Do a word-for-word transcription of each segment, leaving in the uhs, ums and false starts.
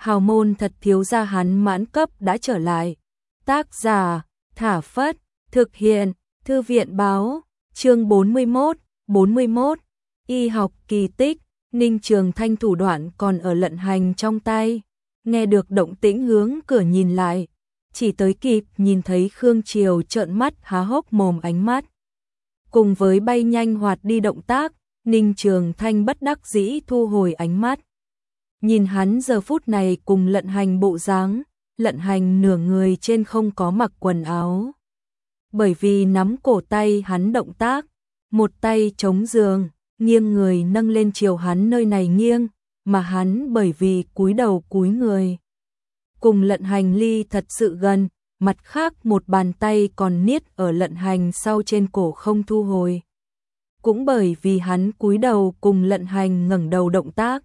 hào môn thật thiếu gia hắn mãn cấp đã trở lại. Tác giả, Thả Phất, thực hiện, Thư viện báo, chương bốn mươi mốt, bốn mươi mốt, y học kỳ tích, Ninh Trường Thanh thủ đoạn còn ở Lận Hành trong tay. Nghe được động tĩnh hướng cửa nhìn lại, chỉ tới kịp nhìn thấy Khương Triều trợn mắt há hốc mồm ánh mắt. Cùng với bay nhanh hoạt đi động tác, Ninh Trường Thanh bất đắc dĩ thu hồi ánh mắt. Nhìn hắn giờ phút này cùng Lận Hành bộ dáng, Lận Hành nửa người trên không có mặc quần áo. Bởi vì nắm cổ tay hắn động tác, một tay chống giường, nghiêng người nâng lên chiều hắn nơi này nghiêng, mà hắn bởi vì cúi đầu cúi người. Cùng Lận Hành ly thật sự gần, mặt khác một bàn tay còn niết ở Lận Hành sau trên cổ không thu hồi. Cũng bởi vì hắn cúi đầu cùng Lận Hành ngẩng đầu động tác.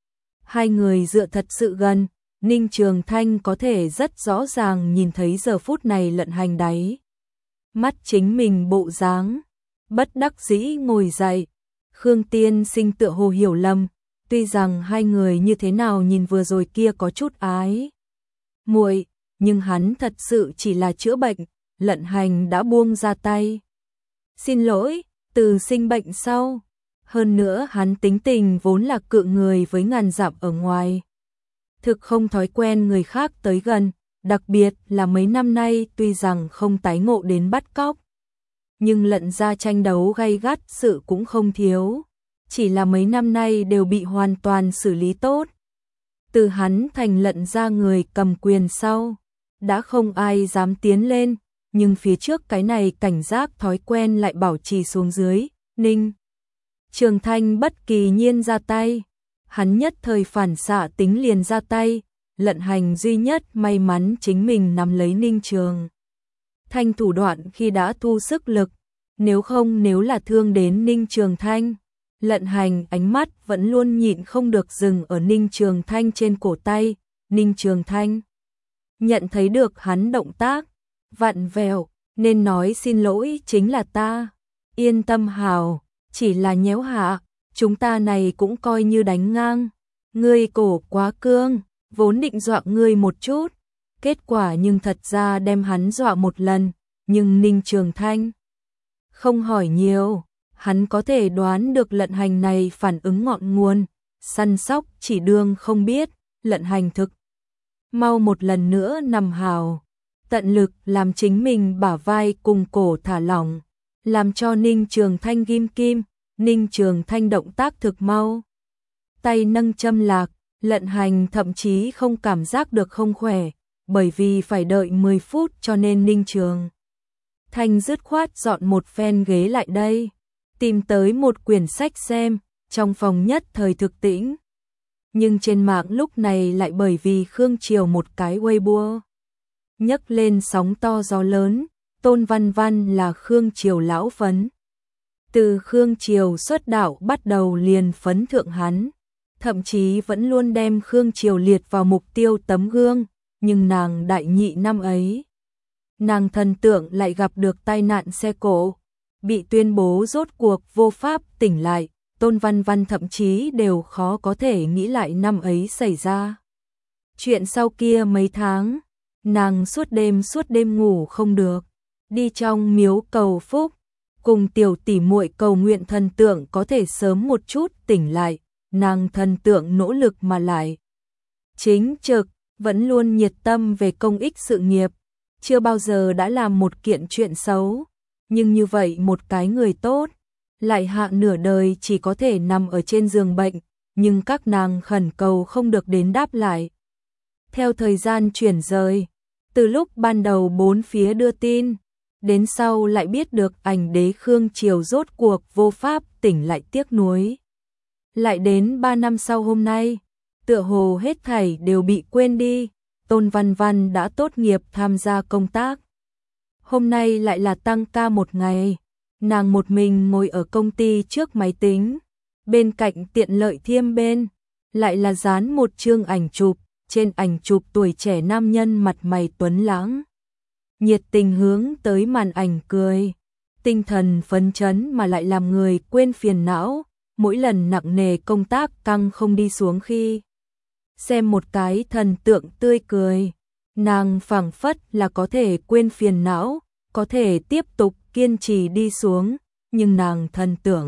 Hai người dựa thật sự gần, Ninh Trường Thanh có thể rất rõ ràng nhìn thấy giờ phút này Lận Hành đáy mắt chính mình bộ dáng. Bất đắc dĩ ngồi dậy, Khương Tiên Sinh tựa hồ hiểu lầm, tuy rằng hai người như thế nào nhìn vừa rồi kia có chút ái muội, nhưng hắn thật sự chỉ là chữa bệnh. Lận Hành đã buông ra tay. Xin lỗi, từ sinh bệnh sau. Hơn nữa hắn tính tình vốn là cự người với ngàn dặm ở ngoài. Thực không thói quen người khác tới gần, đặc biệt là mấy năm nay tuy rằng không tái ngộ đến bắt cóc. Nhưng Lận gia tranh đấu gay gắt sự cũng không thiếu. Chỉ là mấy năm nay đều bị hoàn toàn xử lý tốt. Từ hắn thành Lận gia người cầm quyền sau, đã không ai dám tiến lên, nhưng phía trước cái này cảnh giác thói quen lại bảo trì xuống dưới. Ninh Trường Thanh bất kỳ nhiên ra tay, hắn nhất thời phản xạ tính liền ra tay. Lận Hành duy nhất may mắn chính mình nắm lấy Ninh Trường Thanh thủ đoạn khi đã thu sức lực, nếu không nếu là thương đến Ninh Trường Thanh. Lận Hành ánh mắt vẫn luôn nhịn không được dừng ở Ninh Trường Thanh trên cổ tay. Ninh Trường Thanh nhận thấy được hắn động tác vặn vẹo, nên nói xin lỗi chính là ta. Yên tâm hào, chỉ là nhéo hạ, chúng ta này cũng coi như đánh ngang. Ngươi cổ quá cương, vốn định dọa ngươi một chút, kết quả nhưng thật ra đem hắn dọa một lần. Nhưng Ninh Trường Thanh không hỏi nhiều, hắn có thể đoán được Lận Hành này phản ứng ngọn nguồn, săn sóc chỉ đương không biết. Lận Hành thực mau một lần nữa nằm hào, tận lực làm chính mình bả vai cùng cổ thả lỏng, làm cho Ninh Trường Thanh ghim kim. Ninh Trường Thanh động tác thực mau, tay nâng châm lạc. Lận Hành thậm chí không cảm giác được không khỏe, bởi vì phải đợi mười phút cho nên Ninh Trường Thanh dứt khoát dọn một phen ghế lại đây, tìm tới một quyển sách xem. Trong phòng nhất thời thực tĩnh, nhưng trên mạng lúc này lại bởi vì Khương Triều một cái Weibo nhấc lên sóng to gió lớn. Tôn Văn Văn là Khương Triều lão phấn, từ Khương Triều xuất đạo bắt đầu liền phấn thượng hắn, thậm chí vẫn luôn đem Khương Triều liệt vào mục tiêu tấm gương. Nhưng nàng đại nhị năm ấy, nàng thần tượng lại gặp được tai nạn xe cộ, bị tuyên bố rốt cuộc vô pháp tỉnh lại. Tôn Văn Văn thậm chí đều khó có thể nghĩ lại năm ấy xảy ra chuyện. Sau kia mấy tháng, nàng suốt đêm suốt đêm ngủ không được, đi trong miếu cầu phúc, cùng tiểu tỷ muội cầu nguyện thần tượng có thể sớm một chút tỉnh lại. Nàng thần tượng nỗ lực mà lại chính trực, vẫn luôn nhiệt tâm về công ích sự nghiệp, chưa bao giờ đã làm một kiện chuyện xấu. Nhưng như vậy một cái người tốt, lại hạ nửa đời chỉ có thể nằm ở trên giường bệnh, nhưng các nàng khẩn cầu không được đến đáp lại. Theo thời gian chuyển rời, từ lúc ban đầu bốn phía đưa tin, đến sau lại biết được ảnh đế Khương Triều rốt cuộc vô pháp tỉnh lại tiếc nuối. Lại đến ba năm sau hôm nay, tựa hồ hết thảy đều bị quên đi. Tôn Văn Văn đã tốt nghiệp tham gia công tác. Hôm nay lại là tăng ca một ngày, nàng một mình ngồi ở công ty trước máy tính, bên cạnh tiện lợi thiêm bên, lại là dán một chương ảnh chụp. Trên ảnh chụp tuổi trẻ nam nhân mặt mày tuấn lãng, nhiệt tình hướng tới màn ảnh cười, tinh thần phấn chấn mà lại làm người quên phiền não. Mỗi lần nặng nề công tác căng không đi xuống khi xem một cái thần tượng tươi cười, nàng phảng phất là có thể quên phiền não, có thể tiếp tục kiên trì đi xuống, nhưng nàng thần tượng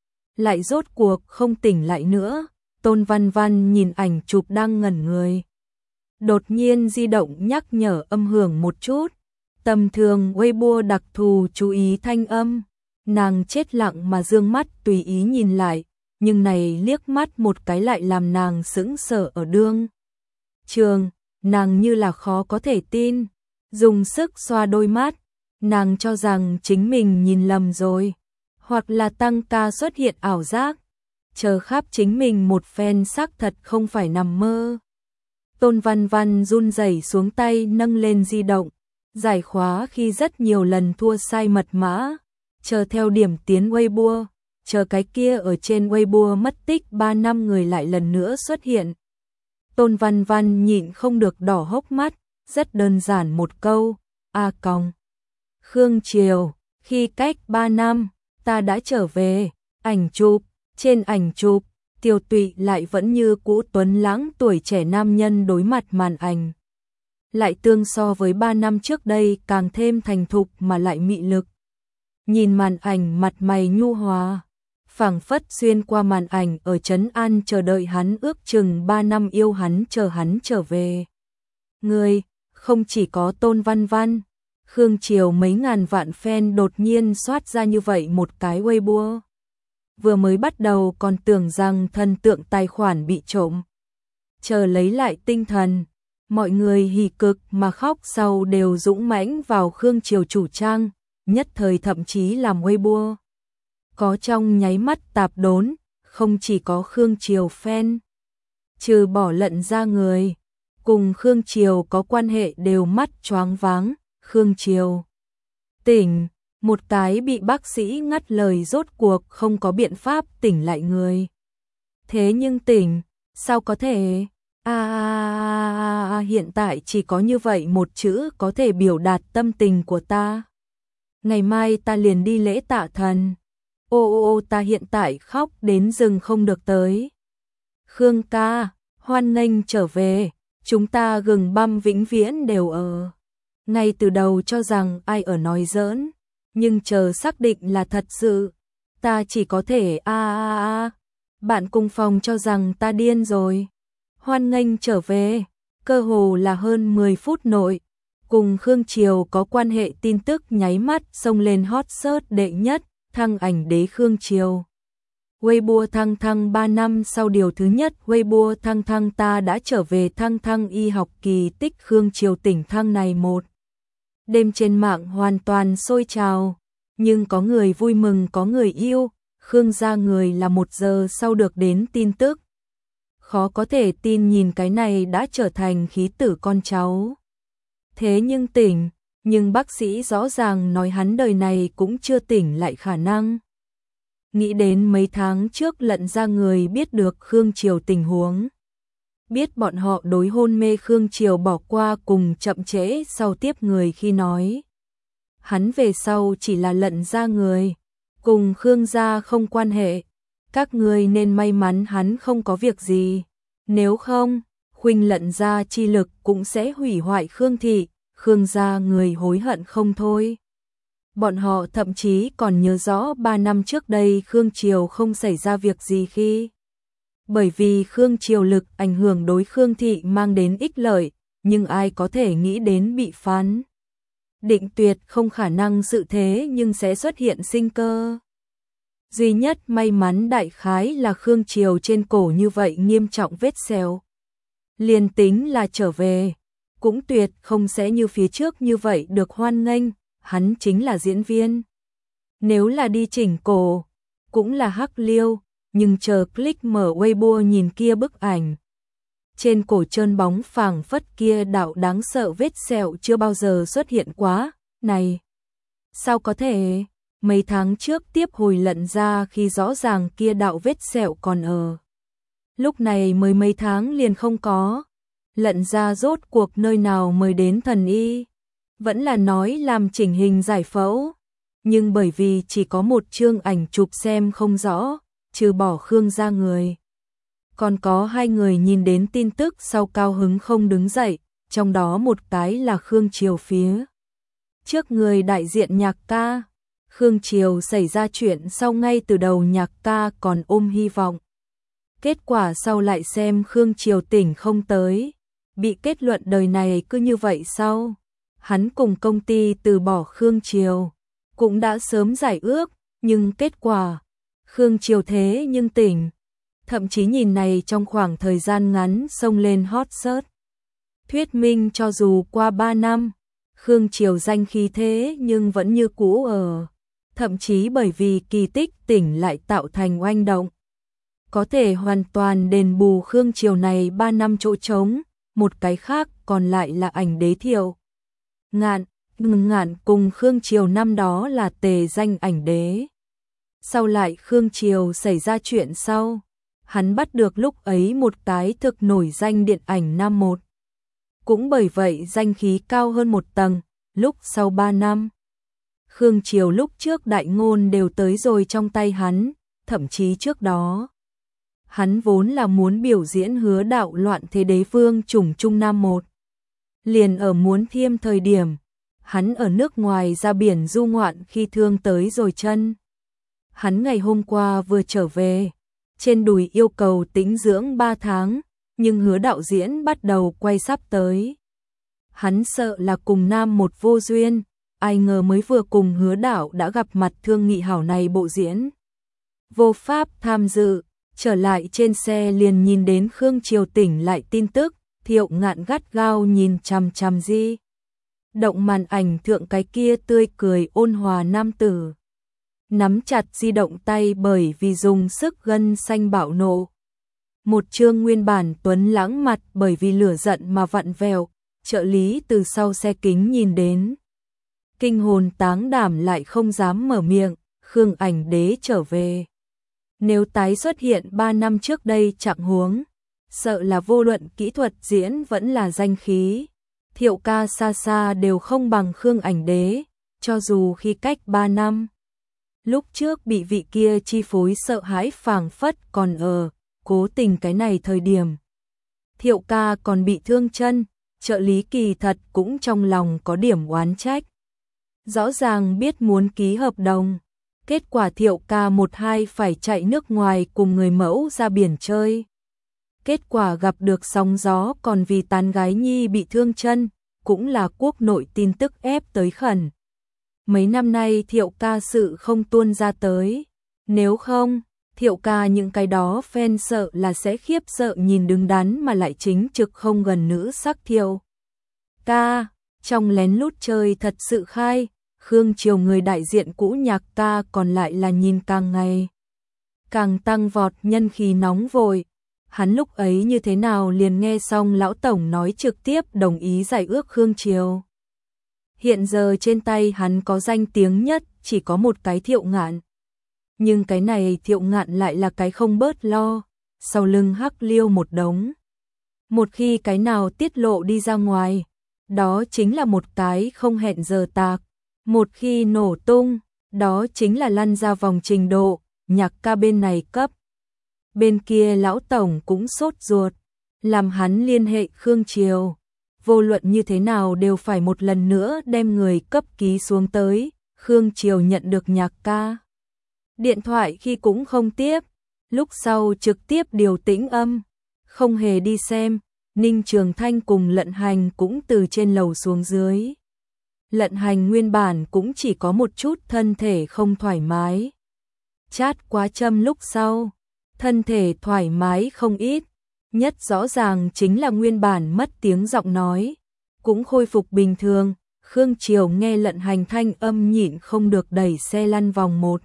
lại rốt cuộc không tỉnh lại nữa. Tôn Văn Văn nhìn ảnh chụp đang ngẩn người. Đột nhiên di động nhắc nhở âm hưởng một chút, tầm thường Weibo đặc thù chú ý thanh âm. Nàng chết lặng mà dương mắt tùy ý nhìn lại, nhưng này liếc mắt một cái lại làm nàng sững sờ ở đương trường, nàng như là khó có thể tin, dùng sức xoa đôi mắt, nàng cho rằng chính mình nhìn lầm rồi, hoặc là tăng ca xuất hiện ảo giác, chờ khắp chính mình một phen xác thật không phải nằm mơ. Tôn Văn Văn run rẩy xuống tay nâng lên di động, giải khóa khi rất nhiều lần thua sai mật mã, chờ theo điểm tiến Weibo, chờ cái kia ở trên Weibo mất tích ba năm người lại lần nữa xuất hiện. Tôn Văn Văn nhịn không được đỏ hốc mắt, rất đơn giản một câu, a còng. Khương Triều, khi cách ba năm, ta đã trở về, ảnh chụp, trên ảnh chụp, Tiêu Tụy lại vẫn như cũ tuấn lãng tuổi trẻ nam nhân đối mặt màn ảnh. Lại tương so với ba năm trước đây càng thêm thành thục mà lại mị lực. Nhìn màn ảnh mặt mày nhu hòa, phảng phất xuyên qua màn ảnh ở trấn an chờ đợi hắn ước chừng ba năm yêu hắn chờ hắn trở về. Người, không chỉ có Tôn Văn Văn, Khương Triều mấy ngàn vạn fan đột nhiên soát ra như vậy một cái Weibo. Vừa mới bắt đầu còn tưởng rằng thần tượng tài khoản bị trộm. Chờ lấy lại tinh thần, mọi người hỉ cực mà khóc sau đều dũng mãnh vào Khương Triều chủ trang, nhất thời thậm chí làm Weibo. Có trong nháy mắt tạp đốn, không chỉ có Khương Triều fan. Trừ bỏ Lận ra người, cùng Khương Triều có quan hệ đều mắt choáng váng, Khương Triều tỉnh, một cái bị bác sĩ ngắt lời rốt cuộc không có biện pháp tỉnh lại người. Thế nhưng tỉnh, sao có thể? À, à, à, hiện tại chỉ có như vậy một chữ có thể biểu đạt tâm tình của ta. Ngày mai ta liền đi lễ tạ thần. Ô ô ô ta hiện tại khóc đến rừng không được tới. Khương ca, hoan nghênh trở về, chúng ta gừng băm vĩnh viễn đều ở. Ngay từ đầu cho rằng ai ở nói giỡn, nhưng chờ xác định là thật sự, ta chỉ có thể a a a. Bạn cùng phòng cho rằng ta điên rồi. Hoan nghênh trở về, cơ hồ là hơn mười phút nội, cùng Khương Triều có quan hệ tin tức nháy mắt xông lên hot search đệ nhất, thăng ảnh đế Khương Triều. Weibo thăng thăng ba năm sau điều thứ nhất, Weibo thăng thăng ta đã trở về thăng thăng y học kỳ tích Khương Triều tỉnh thăng này một. Đêm trên mạng hoàn toàn sôi trào, nhưng có người vui mừng có người yêu, Khương gia người là một giờ sau được đến tin tức. Khó có thể tin nhìn cái này đã trở thành khí tử con cháu. Thế nhưng tỉnh, nhưng bác sĩ rõ ràng nói hắn đời này cũng chưa tỉnh lại khả năng. Nghĩ đến mấy tháng trước Lận ra người biết được Khương Triều tình huống. Biết bọn họ đối hôn mê Khương Triều bỏ qua cùng chậm trễ sau tiếp người khi nói. Hắn về sau chỉ là Lận ra người, cùng Khương gia không quan hệ. Các người nên may mắn hắn không có việc gì. Nếu không, khuynh Lận gia chi lực cũng sẽ hủy hoại Khương thị, Khương gia người hối hận không thôi. Bọn họ thậm chí còn nhớ rõ ba năm trước đây Khương Triều không xảy ra việc gì khi. Bởi vì Khương Triều lực ảnh hưởng đối Khương thị mang đến ích lợi, nhưng ai có thể nghĩ đến bị phán. Định tuyệt không khả năng sự thế nhưng sẽ xuất hiện sinh cơ. Duy nhất may mắn đại khái là Khương Triều trên cổ như vậy nghiêm trọng vết sẹo. Liền tính là trở về, cũng tuyệt không sẽ như phía trước như vậy được hoan nghênh, hắn chính là diễn viên. Nếu là đi chỉnh cổ, cũng là hắc liêu, nhưng chờ click mở Weibo nhìn kia bức ảnh. Trên cổ trơn bóng phảng phất kia đạo đáng sợ vết sẹo chưa bao giờ xuất hiện quá, này. Sao có thể, mấy tháng trước tiếp hồi Lận ra khi rõ ràng kia đạo vết sẹo còn ở. Lúc này mới mấy tháng liền không có. Lận ra rốt cuộc nơi nào mới đến thần y. Vẫn là nói làm chỉnh hình giải phẫu. Nhưng bởi vì chỉ có một chương ảnh chụp xem không rõ, trừ bỏ Khương ra người. Còn có hai người nhìn đến tin tức sau cao hứng không đứng dậy, trong đó một cái là Khương Triều phía trước người đại diện Nhạc ca. Khương Triều xảy ra chuyện sau ngay từ đầu Nhạc ca còn ôm hy vọng. Kết quả sau lại xem Khương Triều tỉnh không tới, bị kết luận đời này cứ như vậy sau. Hắn cùng công ty từ bỏ Khương Triều, cũng đã sớm giải ước, nhưng kết quả, Khương Triều thế nhưng tỉnh. Thậm chí nhìn này trong khoảng thời gian ngắn xông lên hot search. Thuyết minh cho dù qua ba năm, Khương Triều danh khí thế nhưng vẫn như cũ ở. Thậm chí bởi vì kỳ tích tỉnh lại tạo thành oanh động. Có thể hoàn toàn đền bù Khương Triều này ba năm chỗ trống, một cái khác còn lại là ảnh đế Thiệu Ngạn. Ngạn cùng Khương Triều năm đó là tề danh ảnh đế. Sau lại Khương Triều xảy ra chuyện sau, hắn bắt được lúc ấy một cái thực nổi danh điện ảnh năm một. Cũng bởi vậy danh khí cao hơn một tầng, lúc sau ba năm. Khương Triều lúc trước đại ngôn đều tới rồi trong tay hắn, thậm chí trước đó. Hắn vốn là muốn biểu diễn Hứa Đạo loạn thế đế vương chủng Trung Nam một. Liền ở muốn thiêm thời điểm, hắn ở nước ngoài ra biển du ngoạn khi thương tới rồi chân. Hắn ngày hôm qua vừa trở về, trên đùi yêu cầu tĩnh dưỡng ba tháng, nhưng Hứa đạo diễn bắt đầu quay sắp tới. Hắn sợ là cùng Nam một vô duyên, ai ngờ mới vừa cùng Hứa đạo đã gặp mặt thương nghị hảo này bộ diễn. Vô pháp tham dự, trở lại trên xe liền nhìn đến Khương Triều tỉnh lại tin tức, Thiệu Ngạn gắt gao nhìn chằm chằm di. Động màn ảnh thượng cái kia tươi cười ôn hòa nam tử. Nắm chặt di động tay bởi vì dùng sức gân xanh bạo nộ. Một chương nguyên bản tuấn lãng mặt bởi vì lửa giận mà vặn vẹo, trợ lý từ sau xe kính nhìn đến. Kinh hồn táng đảm lại không dám mở miệng, Khương ảnh đế trở về. Nếu tái xuất hiện ba năm trước đây trạng huống, sợ là vô luận kỹ thuật diễn vẫn là danh khí. Thiệu ca xa xa đều không bằng Khương ảnh đế, cho dù khi cách ba năm. Lúc trước bị vị kia chi phối sợ hãi phảng phất còn ở, cố tình cái này thời điểm. Thiệu ca còn bị thương chân, trợ lý kỳ thật cũng trong lòng có điểm oán trách. Rõ ràng biết muốn ký hợp đồng, kết quả Thiệu ca một hai phải chạy nước ngoài cùng người mẫu ra biển chơi. Kết quả gặp được sóng gió còn vì tán gái nhi bị thương chân, cũng là quốc nội tin tức ép tới khẩn. Mấy năm nay Thiệu ca sự không tuôn ra tới, nếu không, Thiệu ca những cái đó fan sợ là sẽ khiếp sợ nhìn đứng đắn mà lại chính trực không gần nữ sắc Thiệu ca, trong lén lút chơi thật sự khai, Khương Triều người đại diện cũ Nhạc ca còn lại là nhìn càng ngày càng tăng vọt nhân khí nóng vội. Hắn lúc ấy như thế nào liền nghe xong lão tổng nói trực tiếp đồng ý giải ước Khương Triều. Hiện giờ trên tay hắn có danh tiếng nhất chỉ có một cái Thiệu Ngạn. Nhưng cái này Thiệu Ngạn lại là cái không bớt lo, sau lưng hắc liêu một đống. Một khi cái nào tiết lộ đi ra ngoài, đó chính là một cái không hẹn giờ tạc. Một khi nổ tung, đó chính là lăn ra vòng trình độ, Nhạc ca bên này cấp. Bên kia lão tổng cũng sốt ruột, làm hắn liên hệ Khương Triều. Vô luận như thế nào đều phải một lần nữa đem người cấp ký xuống tới. Khương Triều nhận được Nhạc ca điện thoại khi cũng không tiếp, lúc sau trực tiếp điều tĩnh âm, không hề đi xem. Ninh Trường Thanh cùng Lận Hành cũng từ trên lầu xuống dưới. Lận Hành nguyên bản cũng chỉ có một chút thân thể không thoải mái. Chát quá châm lúc sau, thân thể thoải mái không ít, nhất rõ ràng chính là nguyên bản mất tiếng giọng nói, cũng khôi phục bình thường. Khương Triều nghe Lận Hành thanh âm nhịn không được đẩy xe lăn vòng một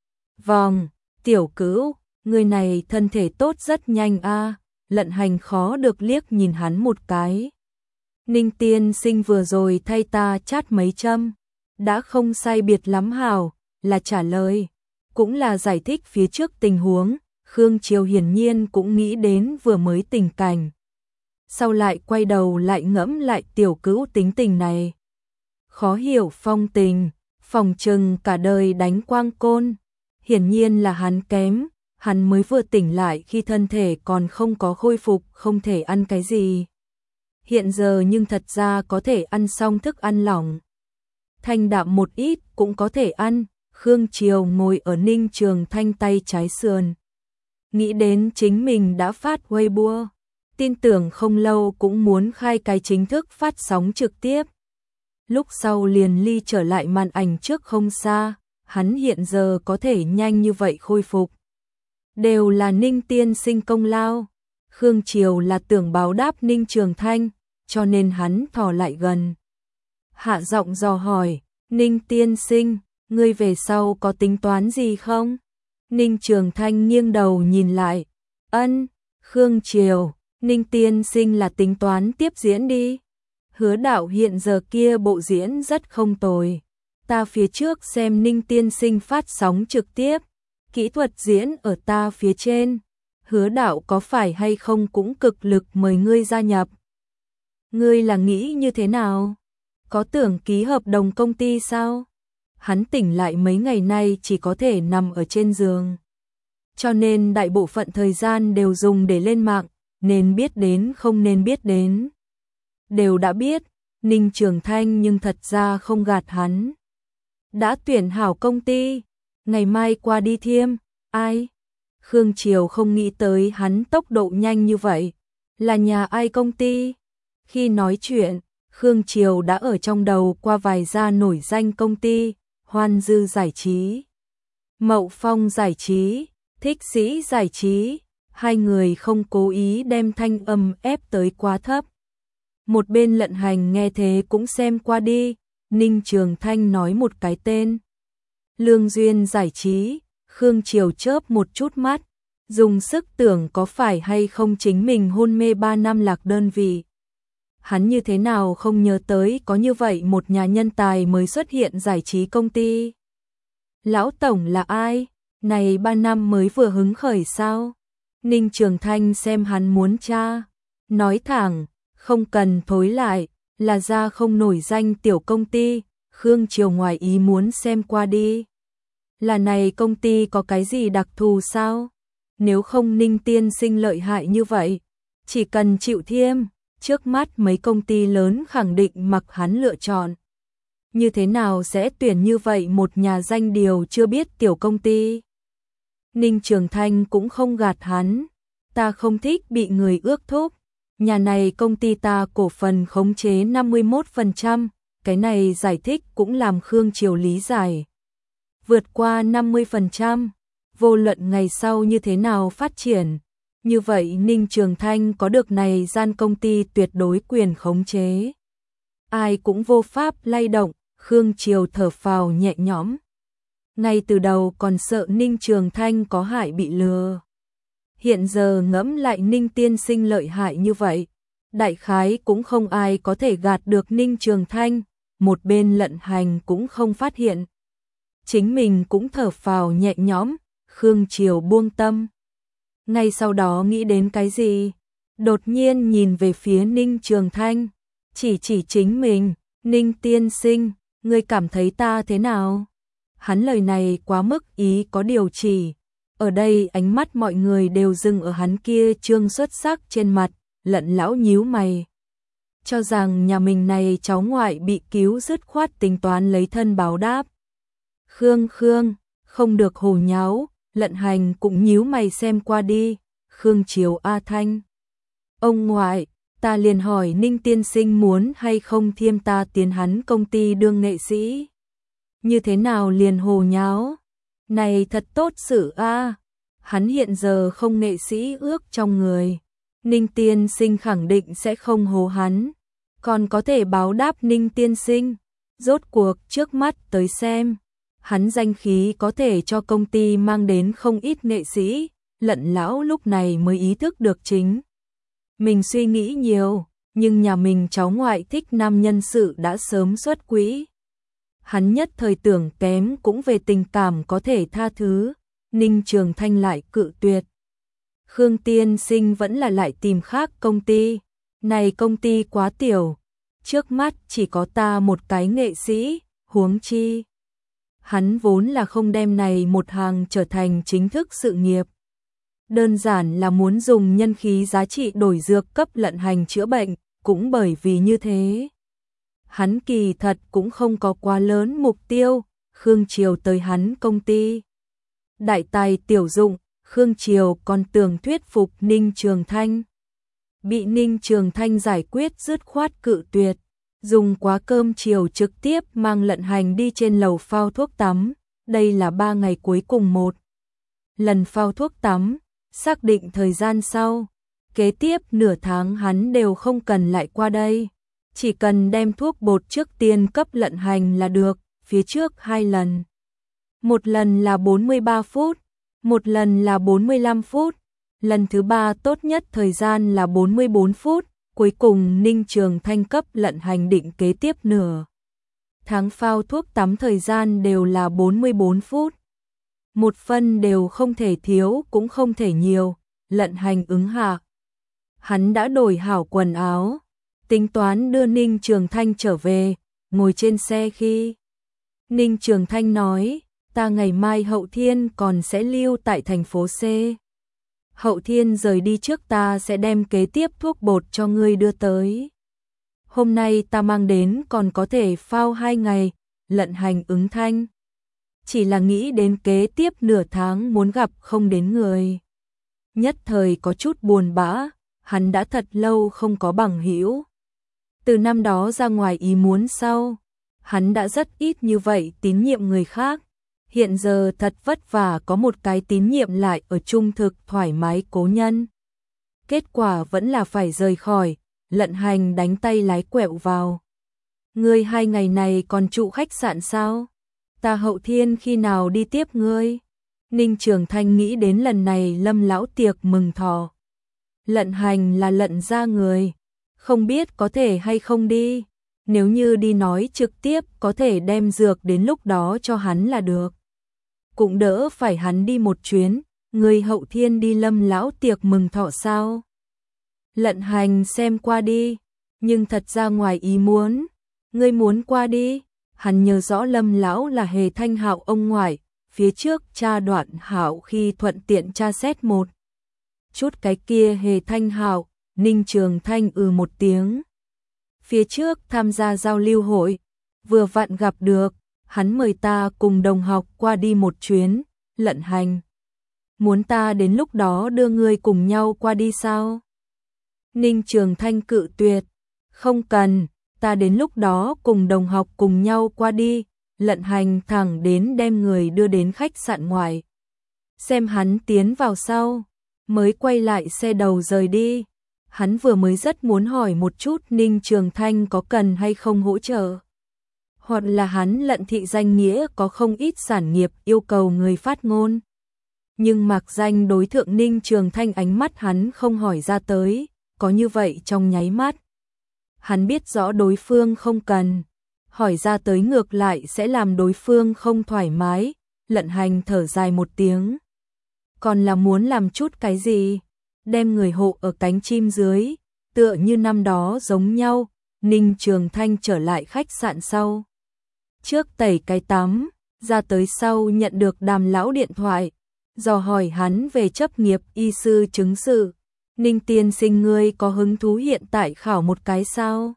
vòng. Tiểu Cữu, người này thân thể tốt rất nhanh a. Lận Hành khó được liếc nhìn hắn một cái. Ninh tiên sinh vừa rồi thay ta chát mấy châm, đã không sai biệt lắm hảo, là trả lời, cũng là giải thích phía trước tình huống. Khương Triều hiển nhiên cũng nghĩ đến vừa mới tình cảnh. Sau lại quay đầu lại ngẫm lại Tiểu Cữu tính tình này. Khó hiểu phong tình, phòng trừng cả đời đánh quang côn. Hiển nhiên là hắn kém, hắn mới vừa tỉnh lại khi thân thể còn không có khôi phục, không thể ăn cái gì. Hiện giờ nhưng thật ra có thể ăn xong thức ăn lỏng. Thanh đạm một ít cũng có thể ăn. Khương Triều ngồi ở Ninh Trường Thanh tay trái sườn. Nghĩ đến chính mình đã phát Weibo. Tin tưởng không lâu cũng muốn khai cái chính thức phát sóng trực tiếp. Lúc sau liền ly trở lại màn ảnh trước không xa. Hắn hiện giờ có thể nhanh như vậy khôi phục. Đều là Ninh tiên sinh công lao. Khương Triều là tưởng báo đáp Ninh Trường Thanh, cho nên hắn thò lại gần. Hạ giọng dò hỏi, Ninh tiên sinh, ngươi về sau có tính toán gì không? Ninh Trường Thanh nghiêng đầu nhìn lại. Ân, Khương Triều, Ninh tiên sinh là tính toán tiếp diễn đi. Hứa đạo hiện giờ kia bộ diễn rất không tồi. Ta phía trước xem Ninh tiên sinh phát sóng trực tiếp. Kỹ thuật diễn ở ta phía trên. Hứa đạo có phải hay không cũng cực lực mời ngươi gia nhập. Ngươi là nghĩ như thế nào? Có tưởng ký hợp đồng công ty sao? Hắn tỉnh lại mấy ngày nay chỉ có thể nằm ở trên giường. Cho nên đại bộ phận thời gian đều dùng để lên mạng, nên biết đến không nên biết đến. Đều đã biết, Ninh Trường Thanh nhưng thật ra không gạt hắn. Đã tuyển hảo công ty, ngày mai qua đi thiêm, ai? Khương Triều không nghĩ tới hắn tốc độ nhanh như vậy. Là nhà ai công ty? Khi nói chuyện, Khương Triều đã ở trong đầu qua vài gia nổi danh công ty. Hoan Dư Giải trí, Mậu Phong Giải trí, Thích Sĩ Giải trí, hai người không cố ý đem thanh âm ép tới quá thấp. Một bên Lận Hành nghe thế cũng xem qua đi, Ninh Trường Thanh nói một cái tên. Lương Duyên Giải trí, Khương Triều chớp một chút mắt, dùng sức tưởng có phải hay không chính mình hôn mê ba năm lạc đơn vị. Hắn như thế nào không nhớ tới có như vậy một nhà nhân tài mới xuất hiện giải trí công ty. Lão Tổng là ai? Này ba năm mới vừa hứng khởi sao? Ninh Trường Thanh xem hắn muốn tra. Nói thẳng, không cần thối lại, là ra không nổi danh tiểu công ty. Khương Triều ngoài ý muốn xem qua đi. Là này công ty có cái gì đặc thù sao? Nếu không Ninh tiên sinh lợi hại như vậy, chỉ cần chịu thiêm. Trước mắt mấy công ty lớn khẳng định mặc hắn lựa chọn. Như thế nào sẽ tuyển như vậy một nhà danh điều chưa biết tiểu công ty? Ninh Trường Thanh cũng không gạt hắn. Ta không thích bị người ước thúc. Nhà này công ty ta cổ phần khống chế năm mươi mốt phần trăm. Cái này giải thích cũng làm Khương Triều lý giải. Vượt qua năm mươi phần trăm. Vô luận ngày sau như thế nào phát triển. Như vậy Ninh Trường Thanh có được này gian công ty tuyệt đối quyền khống chế. Ai cũng vô pháp lay động, Khương Triều thở phào nhẹ nhõm. Ngay từ đầu còn sợ Ninh Trường Thanh có hại bị lừa. Hiện giờ ngẫm lại Ninh tiên sinh lợi hại như vậy. Đại khái cũng không ai có thể gạt được Ninh Trường Thanh, một bên Lận Hành cũng không phát hiện. Chính mình cũng thở phào nhẹ nhõm, Khương Triều buông tâm. Ngay sau đó nghĩ đến cái gì? Đột nhiên nhìn về phía Ninh Trường Thanh, chỉ chỉ chính mình, Ninh tiên sinh, ngươi cảm thấy ta thế nào? Hắn lời này quá mức ý có điều chỉ. Ở đây ánh mắt mọi người đều dừng ở hắn kia trương xuất sắc trên mặt, Lận lão nhíu mày. Cho rằng nhà mình này cháu ngoại bị cứu dứt khoát tính toán lấy thân báo đáp. Khương Khương, không được hồ nháo. Lận Hành cũng nhíu mày xem qua đi. Khương Triều A Thanh, ông ngoại, ta liền hỏi Ninh tiên sinh muốn hay không thiêm ta tiến hắn công ty đương nghệ sĩ. Như thế nào liền hồ nháo? Này thật tốt sự a. Hắn hiện giờ không nghệ sĩ ước trong người. Ninh tiên sinh khẳng định sẽ không hồ hắn. Còn có thể báo đáp Ninh tiên sinh. Rốt cuộc trước mắt tới xem. Hắn danh khí có thể cho công ty mang đến không ít nghệ sĩ. Lận lão lúc này mới ý thức được chính. Mình suy nghĩ nhiều, nhưng nhà mình cháu ngoại thích nam nhân sự đã sớm xuất quỹ. Hắn nhất thời tưởng kém cũng về tình cảm có thể tha thứ. Ninh Trường Thanh lại cự tuyệt. Khương tiên sinh vẫn là lại tìm khác công ty. Này công ty quá tiểu. Trước mắt chỉ có ta một cái nghệ sĩ, huống chi. Hắn vốn là không đem này một hàng trở thành chính thức sự nghiệp. Đơn giản là muốn dùng nhân khí giá trị đổi dược cấp Lận Hành chữa bệnh, cũng bởi vì như thế. Hắn kỳ thật cũng không có quá lớn mục tiêu, Khương Triều tới hắn công ty. Đại tài tiểu dụng, Khương Triều còn tưởng thuyết phục Ninh Trường Thanh. Bị Ninh Trường Thanh giải quyết dứt khoát cự tuyệt, dùng quá cơm chiều trực tiếp mang Lận Hành đi trên lầu phao thuốc tắm. Đây là ba ngày cuối cùng một lần phao thuốc tắm, xác định thời gian sau. Kế tiếp nửa tháng hắn đều không cần lại qua đây, chỉ cần đem thuốc bột trước tiên cấp Lận Hành là được. Phía trước hai lần, một lần là bốn mươi ba phút, một lần là bốn mươi lăm phút, lần thứ ba tốt nhất thời gian là bốn mươi bốn phút. Cuối cùng Ninh Trường Thanh cấp Lận Hành định kế tiếp nửa tháng phao thuốc tắm thời gian đều là bốn mươi bốn phút. Một phân đều không thể thiếu cũng không thể nhiều. Lận Hành ứng hạ. Hắn đã đổi hảo quần áo, tính toán đưa Ninh Trường Thanh trở về. Ngồi trên xe khi Ninh Trường Thanh nói, ta ngày mai hậu thiên còn sẽ lưu tại thành phố C. Hậu thiên rời đi trước ta sẽ đem kế tiếp thuốc bột cho ngươi đưa tới. Hôm nay ta mang đến còn có thể phao hai ngày. Lận Hành ứng thanh. Chỉ là nghĩ đến kế tiếp nửa tháng muốn gặp không đến người. Nhất thời có chút buồn bã, hắn đã thật lâu không có bằng hữu. Từ năm đó ra ngoài ý muốn sau, hắn đã rất ít như vậy tín nhiệm người khác. Hiện giờ thật vất vả có một cái tín nhiệm lại ở trung thực thoải mái cố nhân. Kết quả vẫn là phải rời khỏi. Lận Hành đánh tay lái quẹo vào. Ngươi hai ngày này còn trụ khách sạn sao? Ta hậu thiên khi nào đi tiếp ngươi? Ninh Trường Thanh nghĩ đến lần này Lâm lão tiệc mừng thọ. Lận Hành là Lận gia người, không biết có thể hay không đi. Nếu như đi nói trực tiếp có thể đem dược đến lúc đó cho hắn là được. Cũng đỡ phải hắn đi một chuyến. Người hậu thiên đi Lâm lão tiệc mừng thọ sao? Lận Hành xem qua đi, nhưng thật ra ngoài ý muốn. Ngươi muốn qua đi? Hắn nhớ rõ Lâm lão là Hề Thanh Hạo ông ngoại, phía trước cha Đoạn Hạo khi thuận tiện tra xét một chút cái kia Hề Thanh Hạo. Ninh Trường Thanh ừ một tiếng. Phía trước tham gia giao lưu hội, vừa vặn gặp được, hắn mời ta cùng đồng học qua đi một chuyến. Lận Hành, muốn ta đến lúc đó đưa ngươi cùng nhau qua đi sao? Ninh Trường Thanh cự tuyệt, không cần, ta đến lúc đó cùng đồng học cùng nhau qua đi. Lận Hành thẳng đến đem người đưa đến khách sạn ngoài, xem hắn tiến vào sau, mới quay lại xe đầu rời đi. Hắn vừa mới rất muốn hỏi một chút Ninh Trường Thanh có cần hay không hỗ trợ, hoặc là hắn Lận thị danh nghĩa có không ít sản nghiệp yêu cầu người phát ngôn. Nhưng mặc danh đối thượng Ninh Trường Thanh ánh mắt hắn không hỏi ra tới, có như vậy trong nháy mắt. Hắn biết rõ đối phương không cần, hỏi ra tới ngược lại sẽ làm đối phương không thoải mái. Lận Hành thở dài một tiếng. Còn là muốn làm chút cái gì? Đem người hộ ở cánh chim dưới, tựa như năm đó giống nhau. Ninh Trường Thanh trở lại khách sạn sau. Trước tẩy cái tắm, ra tới sau nhận được Đàm lão điện thoại, dò hỏi hắn về chấp nghiệp y sư chứng sự. Ninh tiên sinh ngươi có hứng thú hiện tại khảo một cái sao?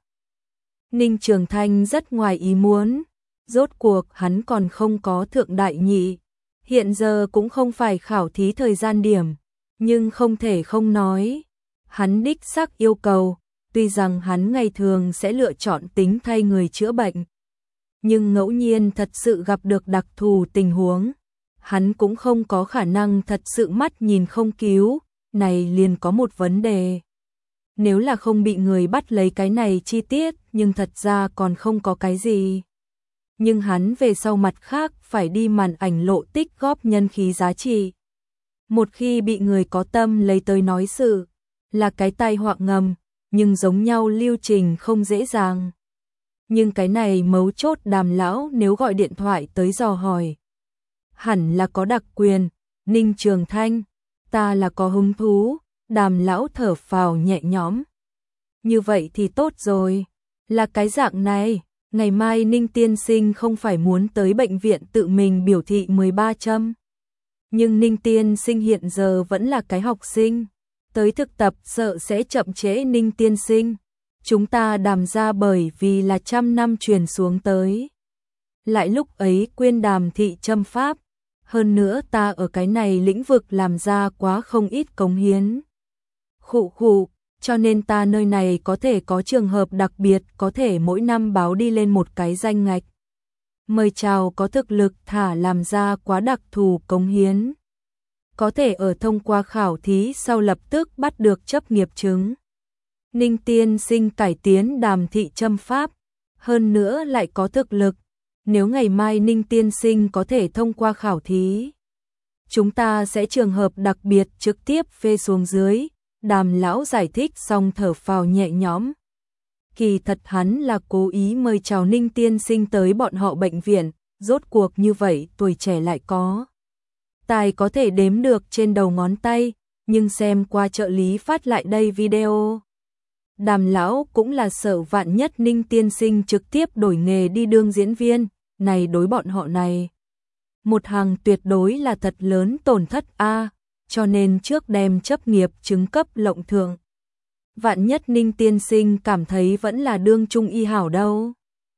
Ninh Trường Thanh rất ngoài ý muốn, rốt cuộc hắn còn không có thượng đại nhị, hiện giờ cũng không phải khảo thí thời gian điểm, nhưng không thể không nói, hắn đích xác yêu cầu, tuy rằng hắn ngày thường sẽ lựa chọn tính thay người chữa bệnh, nhưng ngẫu nhiên thật sự gặp được đặc thù tình huống, hắn cũng không có khả năng thật sự mắt nhìn không cứu. Này liền có một vấn đề. Nếu là không bị người bắt lấy cái này chi tiết, nhưng thật ra còn không có cái gì. Nhưng hắn về sau mặt khác phải đi màn ảnh lộ tích góp nhân khí giá trị. Một khi bị người có tâm lấy tới nói sự, là cái tai họa ngầm, nhưng giống nhau lưu trình không dễ dàng. Nhưng cái này mấu chốt Đàm lão nếu gọi điện thoại tới dò hỏi, hẳn là có đặc quyền. Ninh Trường Thanh, ta là có hứng thú. Đàm lão thở phào nhẹ nhõm. Như vậy thì tốt rồi. Là cái dạng này, ngày mai Ninh tiên sinh không phải muốn tới bệnh viện tự mình biểu thị mười ba châm. Nhưng Ninh Tiên Sinh hiện giờ vẫn là cái học sinh, tới thực tập sợ sẽ chậm trễ Ninh Tiên Sinh. Chúng ta Đàm gia bởi vì là trăm năm truyền xuống tới. Lại lúc ấy quyên Đàm thị châm pháp, hơn nữa ta ở cái này lĩnh vực làm ra quá không ít cống hiến. Khụ khụ, cho nên ta nơi này có thể có trường hợp đặc biệt, có thể mỗi năm báo đi lên một cái danh ngạch. Mời chào có thực lực thả làm ra quá đặc thù cống hiến. Có thể ở thông qua khảo thí sau lập tức bắt được chấp nghiệp chứng. Ninh Tiên Sinh cải tiến Đàm thị châm pháp, hơn nữa lại có thực lực. Nếu ngày mai Ninh Tiên Sinh có thể thông qua khảo thí, chúng ta sẽ trường hợp đặc biệt trực tiếp phê xuống dưới. Đàm lão giải thích xong thở phào nhẹ nhõm. Kỳ thật hắn là cố ý mời chào Ninh Tiên Sinh tới bọn họ bệnh viện, rốt cuộc như vậy tuổi trẻ lại có tài có thể đếm được trên đầu ngón tay, nhưng xem qua trợ lý phát lại đây video. Đàm lão cũng là sợ vạn nhất Ninh Tiên Sinh trực tiếp đổi nghề đi đương diễn viên, này đối bọn họ này. Một hàng tuyệt đối là thật lớn tổn thất a, cho nên trước đem chấp nghiệp chứng cấp lộng thượng. Vạn nhất Ninh Tiên Sinh cảm thấy vẫn là đương trung y hảo đâu.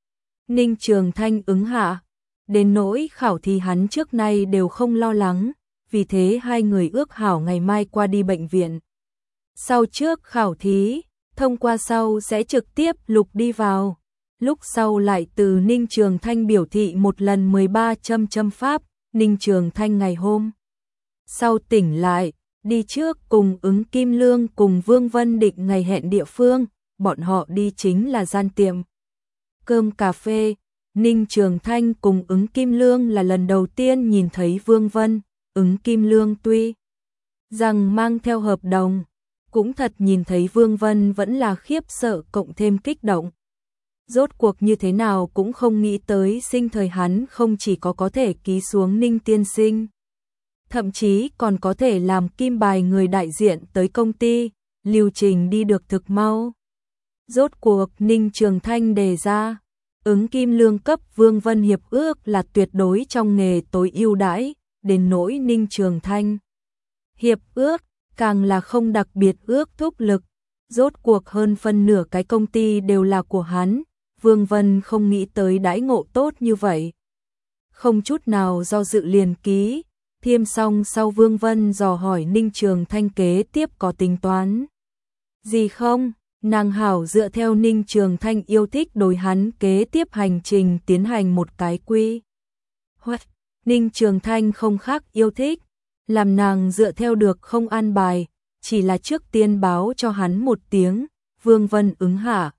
Ninh Trường Thanh ứng hạ, đến nỗi khảo thì hắn trước nay đều không lo lắng, vì thế hai người ước hảo ngày mai qua đi bệnh viện. Sau trước khảo thí, thông qua sau sẽ trực tiếp lục đi vào, lúc sau lại từ Ninh Trường Thanh biểu thị một lần mười ba châm châm pháp. Ninh Trường Thanh ngày hôm sau tỉnh lại, đi trước cùng Ứng Kim Lương cùng Vương Vân định ngày hẹn địa phương, bọn họ đi chính là gian tiệm cơm cà phê. Ninh Trường Thanh cùng Ứng Kim Lương là lần đầu tiên nhìn thấy Vương Vân. Ứng Kim Lương tuy rằng mang theo hợp đồng, cũng thật nhìn thấy Vương Vân vẫn là khiếp sợ cộng thêm kích động. Rốt cuộc như thế nào cũng không nghĩ tới sinh thời hắn không chỉ có có thể ký xuống Ninh Tiên Sinh, thậm chí còn có thể làm kim bài người đại diện tới công ty, lưu trình đi được thực mau. Rốt cuộc Ninh Trường Thanh đề ra, Ứng Kim Lương cấp Vương Vân hiệp ước là tuyệt đối trong nghề tối ưu đãi, đến nỗi Ninh Trường Thanh hiệp ước càng là không đặc biệt ước thúc lực. Rốt cuộc hơn phân nửa cái công ty đều là của hắn, Vương Vân không nghĩ tới đãi ngộ tốt như vậy. Không chút nào do dự liền ký, thiêm xong sau Vương Vân dò hỏi Ninh Trường Thanh kế tiếp có tính toán gì không, nàng hảo dựa theo Ninh Trường Thanh yêu thích đối hắn kế tiếp hành trình tiến hành một cái quy hoạch. Ninh Trường Thanh không khác yêu thích, làm nàng dựa theo được không an bài, chỉ là trước tiên báo cho hắn một tiếng. Vương Vân ứng hạ.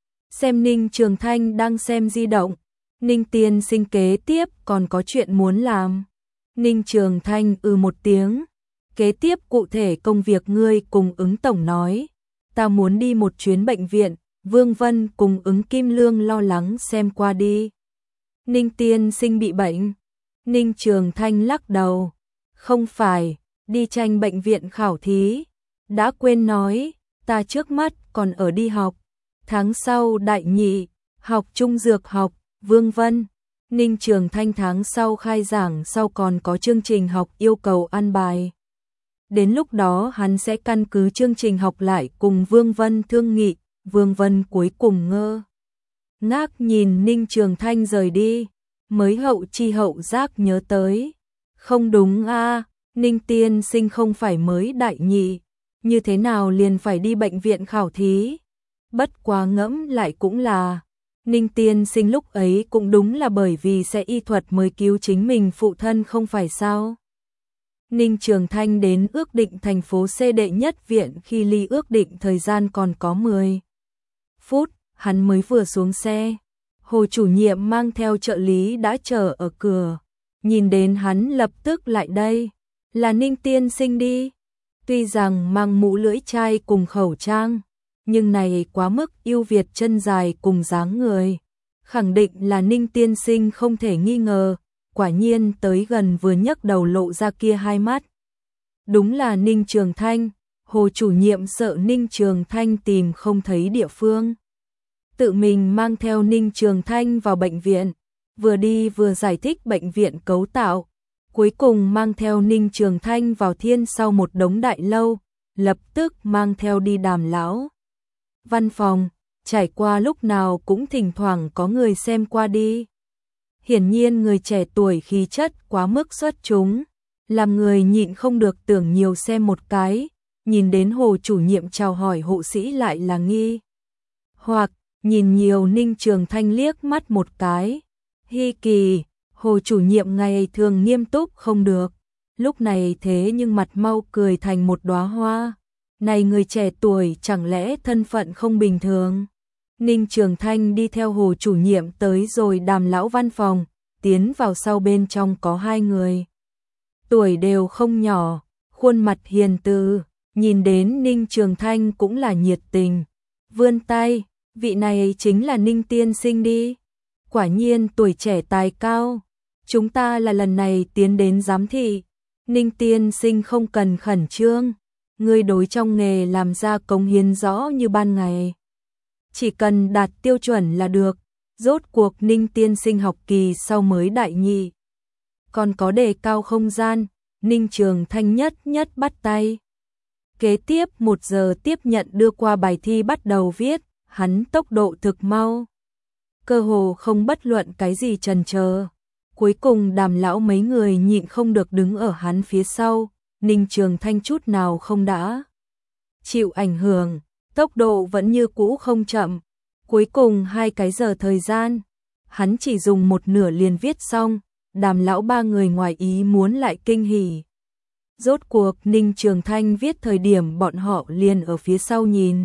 Xem Ninh Trường Thanh đang xem di động, Ninh Tiên Sinh kế tiếp còn có chuyện muốn làm. Ninh Trường Thanh ừ một tiếng, kế tiếp cụ thể công việc ngươi cùng Ứng tổng nói, ta muốn đi một chuyến bệnh viện. Vương Vân cùng Ứng Kim Lương lo lắng xem qua đi. Ninh Tiên Sinh bị bệnh. Ninh Trường Thanh lắc đầu, không phải, đi tranh bệnh viện khảo thí, đã quên nói, ta trước mắt còn ở đi học, tháng sau đại nhị, học trung dược học. Vương Vân, Ninh Trường Thanh tháng sau khai giảng sau còn có chương trình học yêu cầu ăn bài. Đến lúc đó hắn sẽ căn cứ chương trình học lại cùng Vương Vân thương nghị. Vương Vân cuối cùng ngơ ngác nhìn Ninh Trường Thanh rời đi, mới hậu chi hậu giác nhớ tới. Không đúng a, Ninh Tiên Sinh không phải mới đại nhị, như thế nào liền phải đi bệnh viện khảo thí. Bất quá ngẫm lại cũng là, Ninh Tiên Sinh lúc ấy cũng đúng là bởi vì sẽ y thuật mới cứu chính mình phụ thân không phải sao. Ninh Trường Thanh đến ước định thành phố C đệ nhất viện khi ly ước định thời gian còn có mười phút, hắn mới vừa xuống xe. Hồ chủ nhiệm mang theo trợ lý đã chờ ở cửa, nhìn đến hắn lập tức lại đây, là Ninh Tiên Sinh đi. Tuy rằng mang mũ lưỡi chai cùng khẩu trang, nhưng này quá mức ưu việt chân dài cùng dáng người, khẳng định là Ninh Tiên Sinh không thể nghi ngờ. Quả nhiên tới gần vừa nhấc đầu lộ ra kia hai mắt, đúng là Ninh Trường Thanh. Hồ chủ nhiệm sợ Ninh Trường Thanh tìm không thấy địa phương, tự mình mang theo Ninh Trường Thanh vào bệnh viện, vừa đi vừa giải thích bệnh viện cấu tạo. cuối cùng mang theo Ninh Trường Thanh vào thiên sau một đống đại lâu, lập tức mang theo đi Đàm lão văn phòng, trải qua lúc nào cũng thỉnh thoảng có người xem qua đi. Hiển nhiên người trẻ tuổi khí chất quá mức xuất chúng, làm người nhịn không được tưởng nhiều xem một cái, nhìn đến Hồ chủ nhiệm chào hỏi hộ sĩ lại là nghi. Hoặc, nhìn nhiều Ninh Trường Thanh liếc mắt một cái. Hi kỳ, Hồ chủ nhiệm ngày thường nghiêm túc không được, lúc này thế nhưng mặt mau cười thành một đóa hoa. Này người trẻ tuổi chẳng lẽ thân phận không bình thường? Ninh Trường Thanh đi theo Hồ chủ nhiệm tới rồi Đàm lão văn phòng, tiến vào sau bên trong có hai người. Tuổi đều không nhỏ, khuôn mặt hiền từ, nhìn đến Ninh Trường Thanh cũng là nhiệt tình. Vươn tay, vị này chính là Ninh tiên sinh đi. Quả nhiên tuổi trẻ tài cao, chúng ta là lần này tiến đến giám thị. Ninh tiên sinh không cần khẩn trương, ngươi đối trong nghề làm ra cống hiến rõ như ban ngày. Chỉ cần đạt tiêu chuẩn là được, rốt cuộc Ninh tiên sinh học kỳ sau mới đại nhị. Còn có đề cao không gian, Ninh Trường Thanh nhất nhất bắt tay. Kế tiếp một giờ tiếp nhận đưa qua bài thi bắt đầu viết, hắn tốc độ thực mau. Cơ hồ không bất luận cái gì chần chờ. Cuối cùng Đàm lão mấy người nhịn không được đứng ở hắn phía sau, Ninh Trường Thanh chút nào không đã chịu ảnh hưởng, tốc độ vẫn như cũ không chậm. Cuối cùng hai cái giờ thời gian, hắn chỉ dùng một nửa liền viết xong, Đàm lão ba người ngoài ý muốn lại kinh hỉ. Rốt cuộc Ninh Trường Thanh viết thời điểm bọn họ liền ở phía sau nhìn.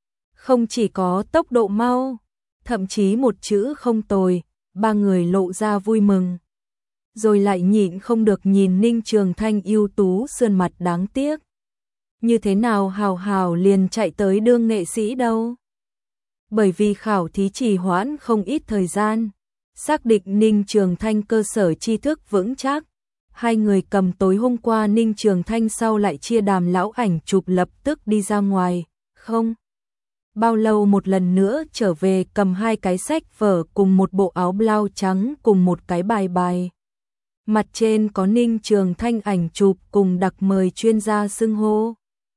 Không chỉ có tốc độ mau, thậm chí một chữ không tồi, ba người lộ ra vui mừng. Rồi lại nhịn không được nhìn Ninh Trường Thanh ưu tú sườn mặt đáng tiếc. Như thế nào hào hào liền chạy tới đương nghệ sĩ đâu. Bởi vì khảo thí trì hoãn không ít thời gian, xác định Ninh Trường Thanh cơ sở tri thức vững chắc. Hai người cầm tối hôm qua Ninh Trường Thanh sau lại chia Đàm lão ảnh chụp lập tức đi ra ngoài, không bao lâu một lần nữa trở về cầm hai cái sách vở cùng một bộ áo blau trắng cùng một cái bài bài. Mặt trên có Ninh Trường Thanh ảnh chụp cùng đặc mời chuyên gia xưng hô.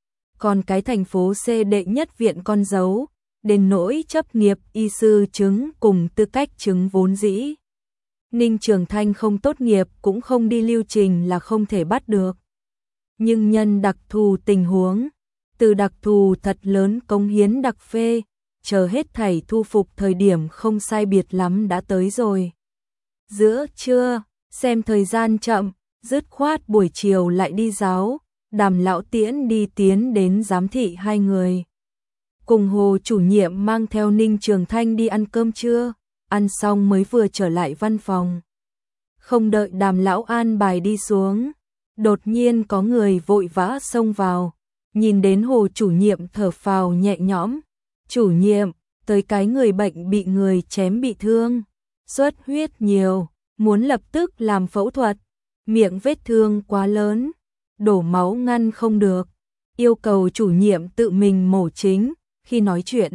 Còn cái thành phố C đệ nhất viện con dấu, đến nỗi chấp nghiệp y sư chứng cùng tư cách chứng vốn dĩ. Ninh Trường Thanh không tốt nghiệp cũng không đi lưu trình là không thể bắt được. Nhưng nhân đặc thù tình huống, từ đặc thù thật lớn cống hiến đặc phê, chờ hết thảy thu phục thời điểm không sai biệt lắm đã tới rồi. Giữa trưa, xem thời gian chậm, dứt khoát buổi chiều lại đi giáo, Đàm lão tiễn đi tiến đến giám thị hai người. Cùng Hồ chủ nhiệm mang theo Ninh Trường Thanh đi ăn cơm trưa, ăn xong mới vừa trở lại văn phòng. Không đợi Đàm lão an bài đi xuống, đột nhiên có người vội vã xông vào, nhìn đến Hồ chủ nhiệm thở phào nhẹ nhõm. Chủ nhiệm, tới cái người bệnh bị người chém bị thương, xuất huyết nhiều, muốn lập tức làm phẫu thuật, miệng vết thương quá lớn, đổ máu ngăn không được, yêu cầu chủ nhiệm tự mình mổ chính. Khi nói chuyện,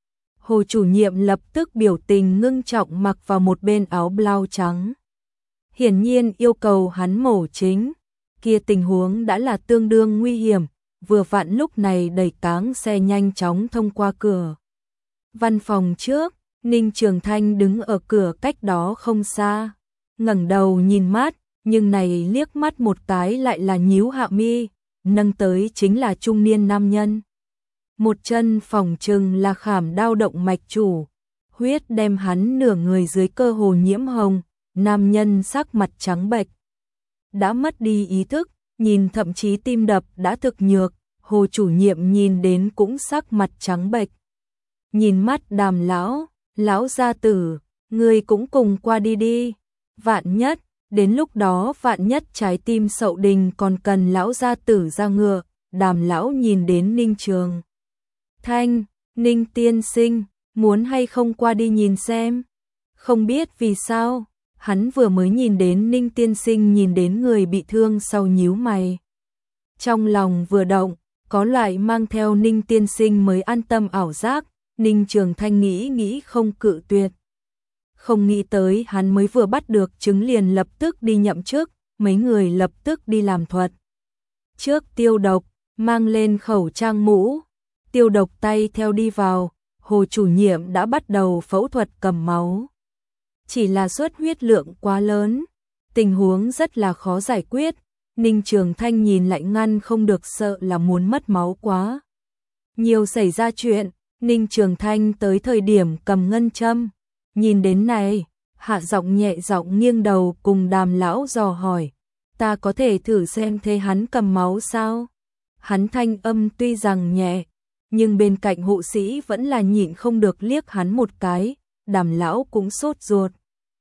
Hồ chủ nhiệm lập tức biểu tình ngưng trọng mặc vào một bên áo blau trắng. Hiển nhiên yêu cầu hắn mổ chính, kia tình huống đã là tương đương nguy hiểm, vừa vặn lúc này đẩy cáng xe nhanh chóng thông qua cửa. Văn phòng trước, Ninh Trường Thanh đứng ở cửa cách đó không xa, ngẩng đầu nhìn mát, nhưng này liếc mắt một cái lại là nhíu hạ mi, nâng tới chính là trung niên nam nhân. Một chân phỏng chừng là khảm đau động mạch chủ, huyết đem hắn nửa người dưới cơ hồ nhiễm hồng, nam nhân sắc mặt trắng bệch, đã mất đi ý thức, nhìn thậm chí tim đập đã thực nhược, Hồ chủ nhiệm nhìn đến cũng sắc mặt trắng bệch. Nhìn mắt Đàm lão, lão gia tử, ngươi cũng cùng qua đi đi, vạn nhất, đến lúc đó vạn nhất trái tim Sậu Đình còn cần lão gia tử ra ngựa. Đàm lão nhìn đến Ninh Trường Thanh, Ninh tiên sinh, muốn hay không qua đi nhìn xem. Không biết vì sao, hắn vừa mới nhìn đến Ninh tiên sinh nhìn đến người bị thương sau nhíu mày. Trong lòng vừa động, có loại mang theo Ninh tiên sinh mới an tâm ảo giác, Ninh Trường Thanh nghĩ nghĩ không cự tuyệt. Không nghĩ tới hắn mới vừa bắt được chứng liền lập tức đi nhậm chức, mấy người lập tức đi làm thuật. Trước tiêu độc, mang lên khẩu trang mũ, tiêu độc tay theo đi vào, Hồ chủ nhiệm đã bắt đầu phẫu thuật cầm máu. Chỉ là suất huyết lượng quá lớn, tình huống rất là khó giải quyết, Ninh Trường Thanh nhìn lại ngăn không được, sợ là muốn mất máu quá. Nhiều xảy ra chuyện, Ninh Trường Thanh tới thời điểm cầm ngân châm, nhìn đến này, hạ giọng nhẹ giọng nghiêng đầu cùng Đàm lão dò hỏi, ta có thể thử xem thế hắn cầm máu sao? Hắn thanh âm tuy rằng nhẹ, nhưng bên cạnh hộ sĩ vẫn là nhịn không được liếc hắn một cái, Đàm lão cũng sốt ruột.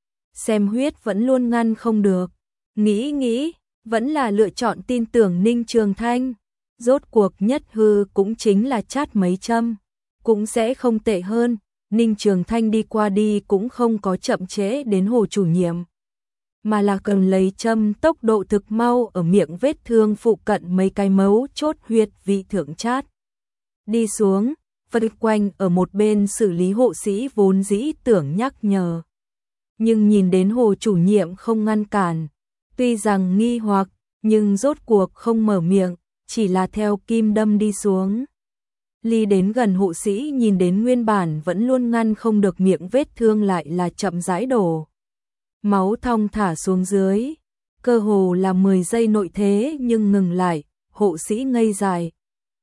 Xem huyết vẫn luôn ngăn không được, nghĩ nghĩ, vẫn là lựa chọn tin tưởng Ninh Trường Thanh. Rốt cuộc nhất hư cũng chính là chát mấy châm, cũng sẽ không tệ hơn. Ninh Trường Thanh đi qua đi cũng không có chậm trễ đến Hồ chủ nhiệm, mà là cần lấy châm tốc độ thực mau ở miệng vết thương phụ cận mấy cái mấu chốt huyệt vị thượng chát. Đi xuống, vật quanh ở một bên xử lý hộ sĩ vốn dĩ tưởng nhắc nhở. Nhưng nhìn đến Hồ chủ nhiệm không ngăn cản, tuy rằng nghi hoặc, nhưng rốt cuộc không mở miệng, chỉ là theo kim đâm đi xuống. Ly đến gần hộ sĩ nhìn đến nguyên bản vẫn luôn ngăn không được miệng vết thương lại là chậm rãi đổ. Máu thong thả xuống dưới, cơ hồ là mười giây nội thế nhưng ngừng lại, hộ sĩ ngây dài.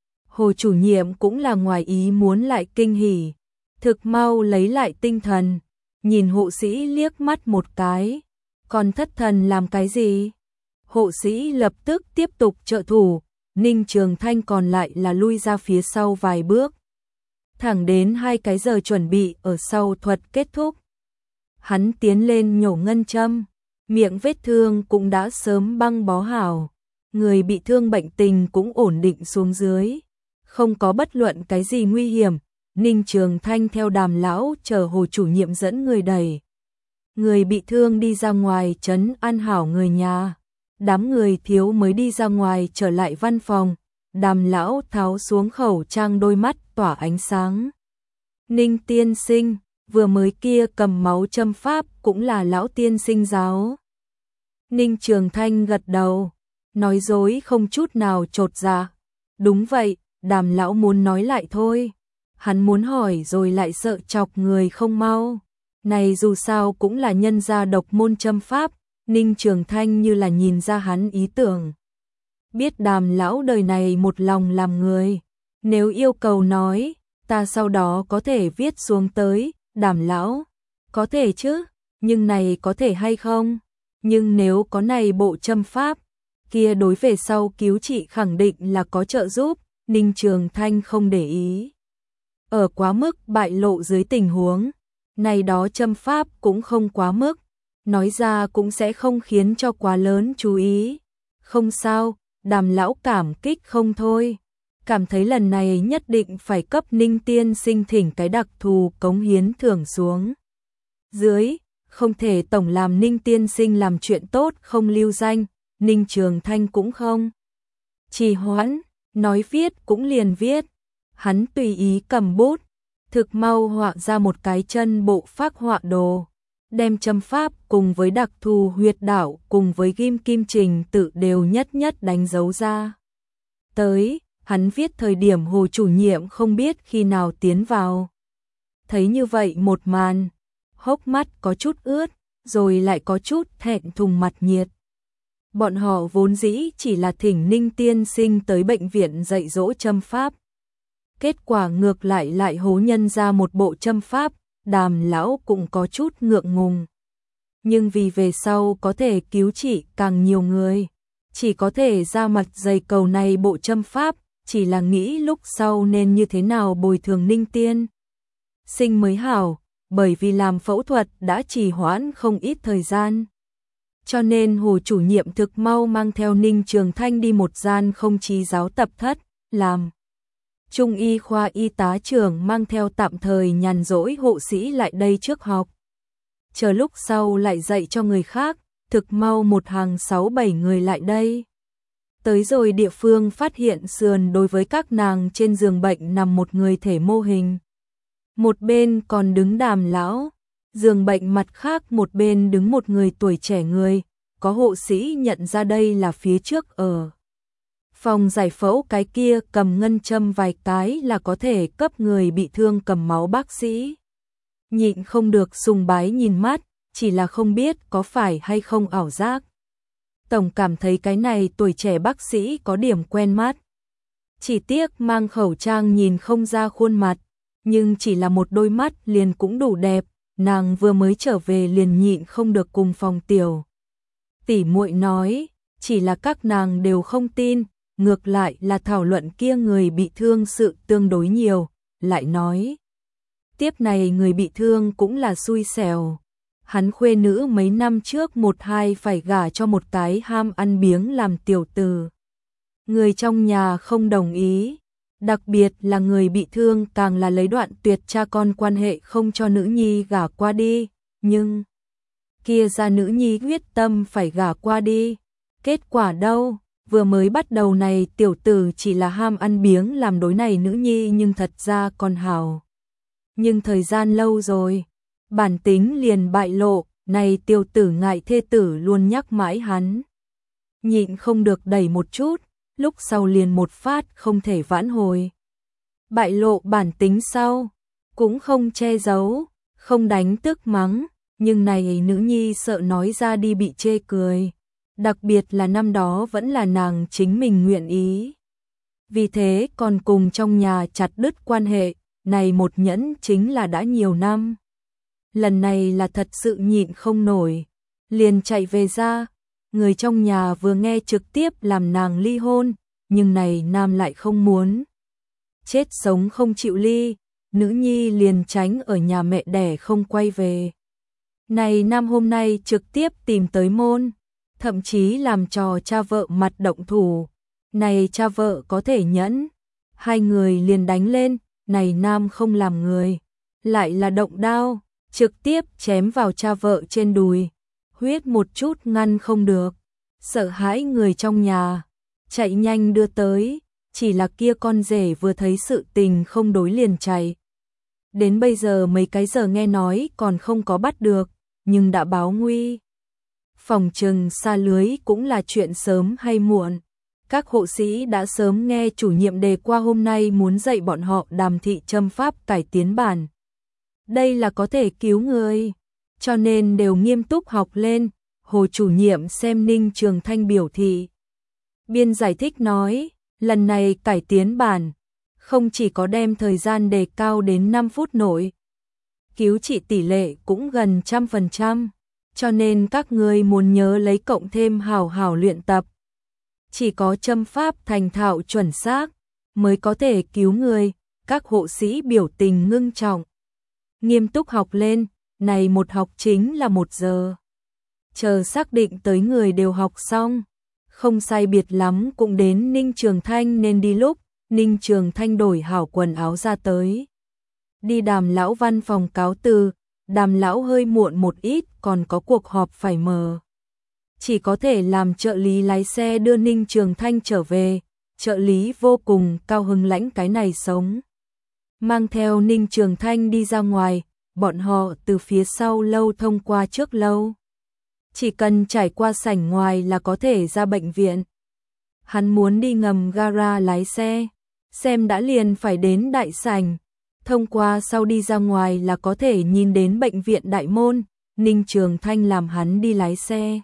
Hồ chủ nhiệm cũng là ngoài ý muốn lại kinh hỉ, thực mau lấy lại tinh thần, nhìn hộ sĩ liếc mắt một cái, còn thất thần làm cái gì? Hộ sĩ lập tức tiếp tục trợ thủ, Ninh Trường Thanh còn lại là lui ra phía sau vài bước. Thẳng đến hai cái giờ chuẩn bị ở sau thuật kết thúc. Hắn tiến lên nhổ ngân châm, miệng vết thương cũng đã sớm băng bó hảo, người bị thương bệnh tình cũng ổn định xuống dưới, không có bất luận cái gì nguy hiểm. Ninh Trường Thanh theo Đàm lão chờ Hồ chủ nhiệm dẫn người đẩy người bị thương đi ra ngoài trấn an hảo người nhà. Đám người thiếu mới đi ra ngoài trở lại văn phòng, Đàm lão tháo xuống khẩu trang, đôi mắt tỏa ánh sáng. Ninh tiên sinh, vừa mới kia cầm máu châm pháp cũng là lão tiên sinh giáo. Ninh Trường Thanh gật đầu, nói dối không chút nào chột dạ. Đúng vậy, Đàm lão muốn nói lại thôi. Hắn muốn hỏi rồi lại sợ chọc người không mau. Này dù sao cũng là nhân gia độc môn châm pháp, Ninh Trường Thanh như là nhìn ra hắn ý tưởng. Biết Đàm lão đời này một lòng làm người, nếu yêu cầu nói, ta sau đó có thể viết xuống tới. Đàm lão, có thể chứ, nhưng này có thể hay không? Nhưng nếu có này bộ châm pháp, kia đối về sau cứu trị khẳng định là có trợ giúp. Ninh Trường Thanh không để ý. Ở quá mức bại lộ dưới tình huống, này đó châm pháp cũng không quá mức, nói ra cũng sẽ không khiến cho quá lớn chú ý. Không sao, Đàm lão cảm kích không thôi, cảm thấy lần này nhất định phải cấp Ninh tiên sinh thỉnh cái đặc thù cống hiến thưởng xuống dưới, không thể tổng làm Ninh tiên sinh làm chuyện tốt không lưu danh. Ninh Trường Thanh cũng không trì hoãn, nói viết cũng liền viết. Hắn tùy ý cầm bút, thực mau họa ra một cái chân bộ phác họa đồ, đem châm pháp cùng với đặc thù huyệt đạo cùng với ghim kim trình tự đều nhất nhất đánh dấu ra. Tới, hắn viết thời điểm Hồ chủ nhiệm không biết khi nào tiến vào. Thấy như vậy một màn, hốc mắt có chút ướt, rồi lại có chút thẹn thùng mặt nhiệt. Bọn họ vốn dĩ chỉ là thỉnh Ninh tiên sinh tới bệnh viện dạy dỗ châm pháp. Kết quả ngược lại lại hố nhân ra một bộ châm pháp, Đàm lão cũng có chút ngượng ngùng. Nhưng vì về sau có thể cứu trị càng nhiều người, chỉ có thể ra mặt dày cầu này bộ châm pháp, chỉ là nghĩ lúc sau nên như thế nào bồi thường Ninh tiên sinh mới hảo, bởi vì làm phẫu thuật đã trì hoãn không ít thời gian. Cho nên Hồ chủ nhiệm thực mau mang theo Ninh Trường Thanh đi một gian không chí giáo tập thất, làm Trung y khoa y tá trưởng mang theo tạm thời nhàn rỗi hộ sĩ lại đây trước học. Chờ lúc sau lại dạy cho người khác, thực mau một hàng sáu bảy người lại đây. Tới rồi địa phương phát hiện sườn đối với các nàng trên giường bệnh nằm một người thể mô hình. Một bên còn đứng Đàm lão, giường bệnh mặt khác một bên đứng một người tuổi trẻ người, có hộ sĩ nhận ra đây là phía trước ở phòng giải phẫu, cái kia cầm ngân châm vài cái là có thể cấp người bị thương cầm máu. Bác sĩ nhịn không được sùng bái nhìn mắt, chỉ là không biết có phải hay không ảo giác. Tổng cảm thấy cái này tuổi trẻ bác sĩ có điểm quen mắt. Chỉ tiếc mang khẩu trang nhìn không ra khuôn mặt, nhưng chỉ là một đôi mắt liền cũng đủ đẹp. Nàng vừa mới trở về liền nhịn không được cùng phòng tiểu tỷ muội nói, chỉ là các nàng đều không tin, ngược lại là thảo luận kia người bị thương sự tương đối nhiều, lại nói tiếp này người bị thương cũng là xui xẻo. Hắn khuê nữ mấy năm trước một hai phải gả cho một cái ham ăn biếng làm tiểu tử. Người trong nhà không đồng ý, đặc biệt là người bị thương càng là lấy đoạn tuyệt cha con quan hệ không cho nữ nhi gả qua đi, nhưng kia ra nữ nhi quyết tâm phải gả qua đi. Kết quả đâu, vừa mới bắt đầu này tiểu tử chỉ là ham ăn biếng làm đối này nữ nhi nhưng thật ra còn hảo. Nhưng thời gian lâu rồi, bản tính liền bại lộ, này tiểu tử ngại thê tử luôn nhắc mãi hắn. Nhịn không được đẩy một chút, lúc sau liền một phát không thể vãn hồi. Bại lộ bản tính sau, cũng không che giấu, không đánh tức mắng, nhưng này nữ nhi sợ nói ra đi bị chê cười. Đặc biệt là năm đó vẫn là nàng chính mình nguyện ý. Vì thế còn cùng trong nhà chặt đứt quan hệ, này một nhẫn chính là đã nhiều năm. Lần này là thật sự nhịn không nổi, liền chạy về ra. Người trong nhà vừa nghe trực tiếp làm nàng ly hôn, nhưng này nam lại không muốn. Chết sống không chịu ly, nữ nhi liền tránh ở nhà mẹ đẻ không quay về. Này nam hôm nay trực tiếp tìm tới môn, thậm chí làm trò cha vợ mặt động thủ. Này cha vợ có thể nhẫn, hai người liền đánh lên, này nam không làm người, lại là động đao, trực tiếp chém vào cha vợ trên đùi, huyết một chút ngăn không được. Sợ hãi người trong nhà, chạy nhanh đưa tới, chỉ là kia con rể vừa thấy sự tình không đối liền chạy. Đến bây giờ mấy cái giờ nghe nói còn không có bắt được, nhưng đã báo nguy. Phòng trừng xa lưới cũng là chuyện sớm hay muộn. Các hộ sĩ đã sớm nghe chủ nhiệm đề qua hôm nay muốn dạy bọn họ đàm thị châm pháp cải tiến bản. Đây là có thể cứu người, cho nên đều nghiêm túc học lên. Hồ chủ nhiệm xem Ninh Trường Thanh biểu thị. Biên giải thích nói, lần này cải tiến bản, không chỉ có đem thời gian đề cao đến năm phút nội, cứu trị tỷ lệ cũng gần trăm phần trăm, cho nên các người muốn nhớ lấy cộng thêm hào hào luyện tập. Chỉ có châm pháp thành thạo chuẩn xác, mới có thể cứu người. Các hộ sĩ biểu tình ngưng trọng, nghiêm túc học lên, này một học chính là một giờ. Chờ xác định tới người đều học xong, không sai biệt lắm cũng đến Ninh Trường Thanh nên đi lúc. Ninh Trường Thanh đổi hảo quần áo ra tới, đi Đàm lão văn phòng cáo từ. Đàm lão hơi muộn một ít, còn có cuộc họp phải mở, chỉ có thể làm trợ lý lái xe đưa Ninh Trường Thanh trở về. Trợ lý vô cùng cao hứng lãnh cái này sống, mang theo Ninh Trường Thanh đi ra ngoài. Bọn họ từ phía sau lâu thông qua trước lâu, chỉ cần trải qua sảnh ngoài là có thể ra bệnh viện. Hắn muốn đi ngầm gara lái xe, xem đã liền phải đến đại sảnh, thông qua sau đi ra ngoài là có thể nhìn đến bệnh viện đại môn. Ninh Trường Thanh làm hắn đi lái xe.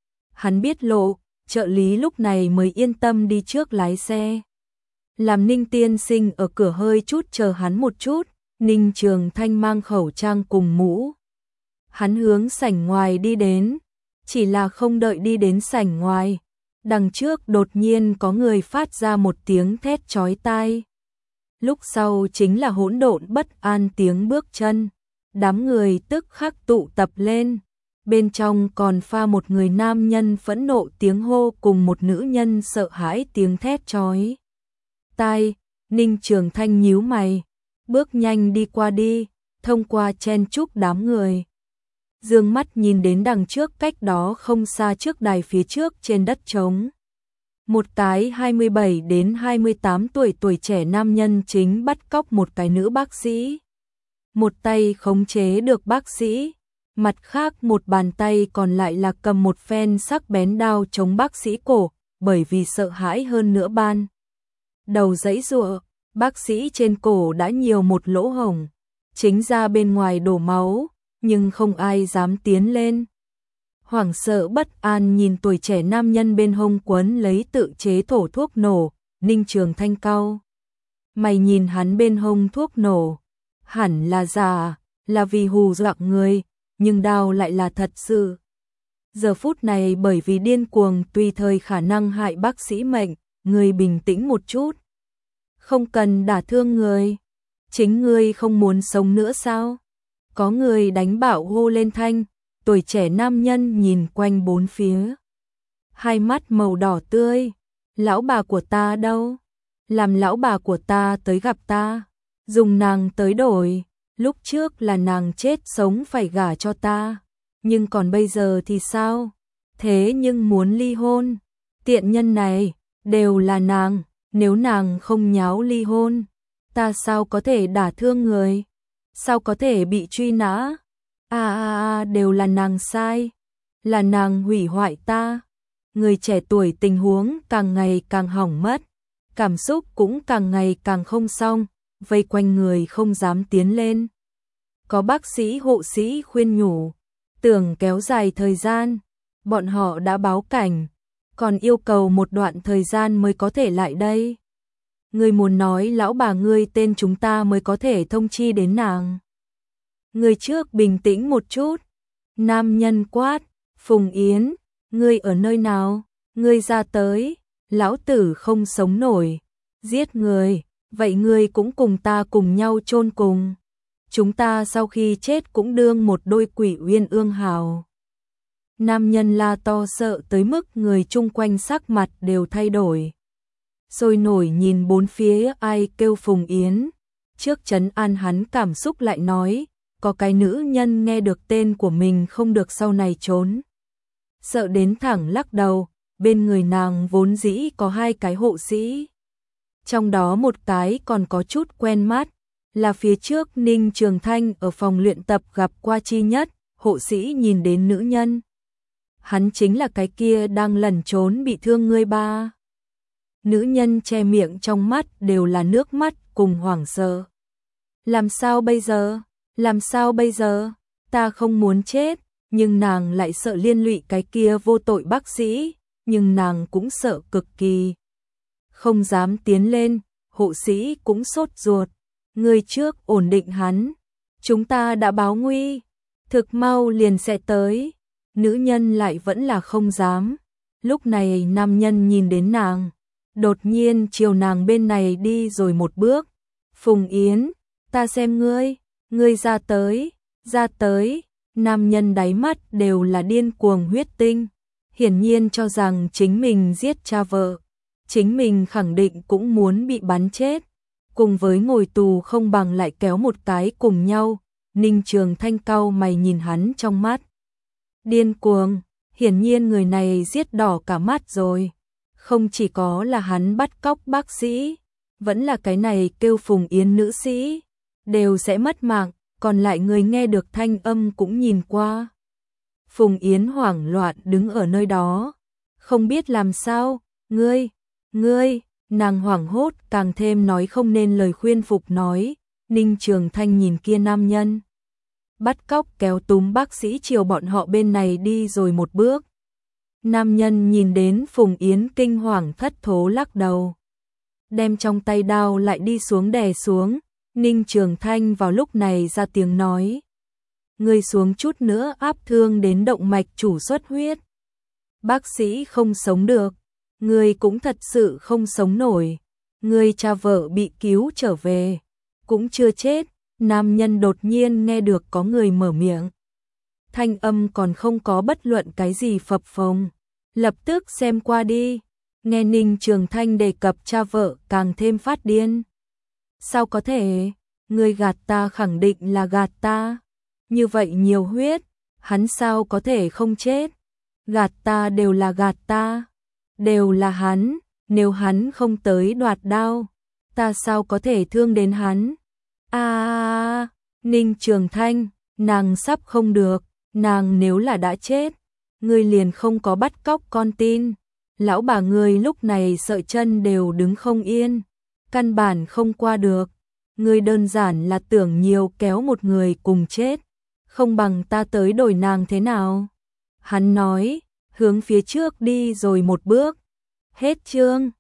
Hắn biết lộ, trợ lý lúc này mới yên tâm đi trước lái xe. Làm Ninh tiên sinh ở cửa hơi chút chờ hắn một chút. Ninh Trường Thanh mang khẩu trang cùng mũ, hắn hướng sảnh ngoài đi đến. Chỉ là không đợi đi đến sảnh ngoài, đằng trước đột nhiên có người phát ra một tiếng thét chói tai. Lúc sau chính là hỗn độn bất an tiếng bước chân. Đám người tức khắc tụ tập lên. Bên trong còn pha một người nam nhân phẫn nộ tiếng hô cùng một nữ nhân sợ hãi tiếng thét chói tai. Ninh Trường Thanh nhíu mày, bước nhanh đi qua đi, thông qua chen chúc đám người. Dương mắt nhìn đến đằng trước cách đó không xa trước đài phía trước trên đất trống. Một cái hai mươi bảy đến hai mươi tám tuổi tuổi trẻ nam nhân chính bắt cóc một cái nữ bác sĩ. Một tay khống chế được bác sĩ, mặt khác một bàn tay còn lại là cầm một phen sắc bén đao chống bác sĩ cổ, bởi vì sợ hãi hơn nữa ban. Đầu giãy giụa, bác sĩ trên cổ đã nhiều một lỗ hổng, chính ra bên ngoài đổ máu, nhưng không ai dám tiến lên. Hoảng sợ bất an nhìn tuổi trẻ nam nhân bên hông quấn lấy tự chế thổ thuốc nổ, Ninh Trường Thanh cau mày nhìn hắn bên hông thuốc nổ, hẳn là giả, là vì hù dọa người, nhưng đao lại là thật sự. Giờ phút này bởi vì điên cuồng tùy thời khả năng hại bác sĩ mệnh, người bình tĩnh một chút. Không cần đả thương người, chính ngươi không muốn sống nữa sao? Có người đánh bảo hô lên thanh, tuổi trẻ nam nhân nhìn quanh bốn phía. Hai mắt màu đỏ tươi, lão bà của ta đâu? Làm lão bà của ta tới gặp ta, dùng nàng tới đổi, lúc trước là nàng chết sống phải gả cho ta, nhưng còn bây giờ thì sao? Thế nhưng muốn ly hôn, tiện nhân này, đều là nàng, nếu nàng không nháo ly hôn, ta sao có thể đả thương người? Sao có thể bị truy nã? À à à, đều là nàng sai, là nàng hủy hoại ta. Người trẻ tuổi tình huống càng ngày càng hỏng mất, cảm xúc cũng càng ngày càng không xong, vây quanh người không dám tiến lên. Có bác sĩ hộ sĩ khuyên nhủ, tưởng kéo dài thời gian, bọn họ đã báo cảnh, còn yêu cầu một đoạn thời gian mới có thể lại đây. Người muốn nói lão bà ngươi tên chúng ta mới có thể thông chi đến nàng. Người trước bình tĩnh một chút. Nam nhân quát, Phùng Yến, ngươi ở nơi nào? Ngươi ra tới, lão tử không sống nổi. Giết người, vậy ngươi cũng cùng ta cùng nhau chôn cùng. Chúng ta sau khi chết cũng đương một đôi quỷ uyên ương hào. Nam nhân la to sợ tới mức người chung quanh sắc mặt đều thay đổi. Sôi nổi nhìn bốn phía ai kêu Phùng Yến. Trước trấn an hắn cảm xúc lại nói, có cái nữ nhân nghe được tên của mình không được sau này trốn. Sợ đến thẳng lắc đầu, bên người nàng vốn dĩ có hai cái hộ sĩ. Trong đó một cái còn có chút quen mắt, là phía trước Ninh Trường Thanh ở phòng luyện tập gặp qua chi nhất, hộ sĩ nhìn đến nữ nhân. Hắn chính là cái kia đang lẩn trốn bị thương ngươi ba. Nữ nhân che miệng trong mắt đều là nước mắt cùng hoảng sợ. Làm sao bây giờ? Làm sao bây giờ? Ta không muốn chết, nhưng nàng lại sợ liên lụy cái kia vô tội bác sĩ, nhưng nàng cũng sợ cực kỳ. Không dám tiến lên, hộ sĩ cũng sốt ruột. Người trước ổn định hắn, chúng ta đã báo nguy, thực mau liền sẽ tới. Nữ nhân lại vẫn là không dám. Lúc này nam nhân nhìn đến nàng, đột nhiên chiều nàng bên này đi rồi một bước. Phùng Yến, ta xem ngươi, ngươi ra tới, ra tới. Nam nhân đáy mắt đều là điên cuồng huyết tinh, hiển nhiên cho rằng chính mình giết cha vợ, chính mình khẳng định cũng muốn bị bắn chết, cùng với ngồi tù không bằng lại kéo một cái cùng nhau. Ninh Trường Thanh cau mày nhìn hắn trong mắt điên cuồng, hiển nhiên người này giết đỏ cả mắt rồi. Không chỉ có là hắn bắt cóc bác sĩ, vẫn là cái này kêu Phùng Yến nữ sĩ, đều sẽ mất mạng, còn lại người nghe được thanh âm cũng nhìn qua. Phùng Yến hoảng loạn đứng ở nơi đó, không biết làm sao, ngươi, ngươi, nàng hoảng hốt càng thêm nói không nên lời khuyên phục nói. Ninh Trường Thanh nhìn kia nam nhân, bắt cóc kéo túm bác sĩ chiều bọn họ bên này đi rồi một bước. Nam nhân nhìn đến Phùng Yến kinh hoàng thất thố lắc đầu, đem trong tay đao lại đi xuống đè xuống. Ninh Trường Thanh vào lúc này ra tiếng nói, ngươi xuống chút nữa áp thương đến động mạch chủ xuất huyết. Bác sĩ không sống được, ngươi cũng thật sự không sống nổi. Ngươi cha vợ bị cứu trở về, cũng chưa chết. Nam nhân đột nhiên nghe được có người mở miệng, thanh âm còn không có bất luận cái gì phập phồng, lập tức xem qua đi. Nghe Ninh Trường Thanh đề cập cha vợ càng thêm phát điên. Sao có thể? Ngươi gạt ta, khẳng định là gạt ta. Như vậy nhiều huyết, hắn sao có thể không chết? Gạt ta đều là gạt ta, đều là hắn, nếu hắn không tới đoạt đao, ta sao có thể thương đến hắn? A, à, Ninh Trường Thanh, nàng sắp không được, nàng nếu là đã chết, ngươi liền không có bắt cóc con tin. Lão bà ngươi lúc này sợ chân đều đứng không yên, căn bản không qua được. Ngươi đơn giản là tưởng nhiều kéo một người cùng chết, không bằng ta tới đổi nàng thế nào? Hắn nói, hướng phía trước đi rồi một bước. Hết chương.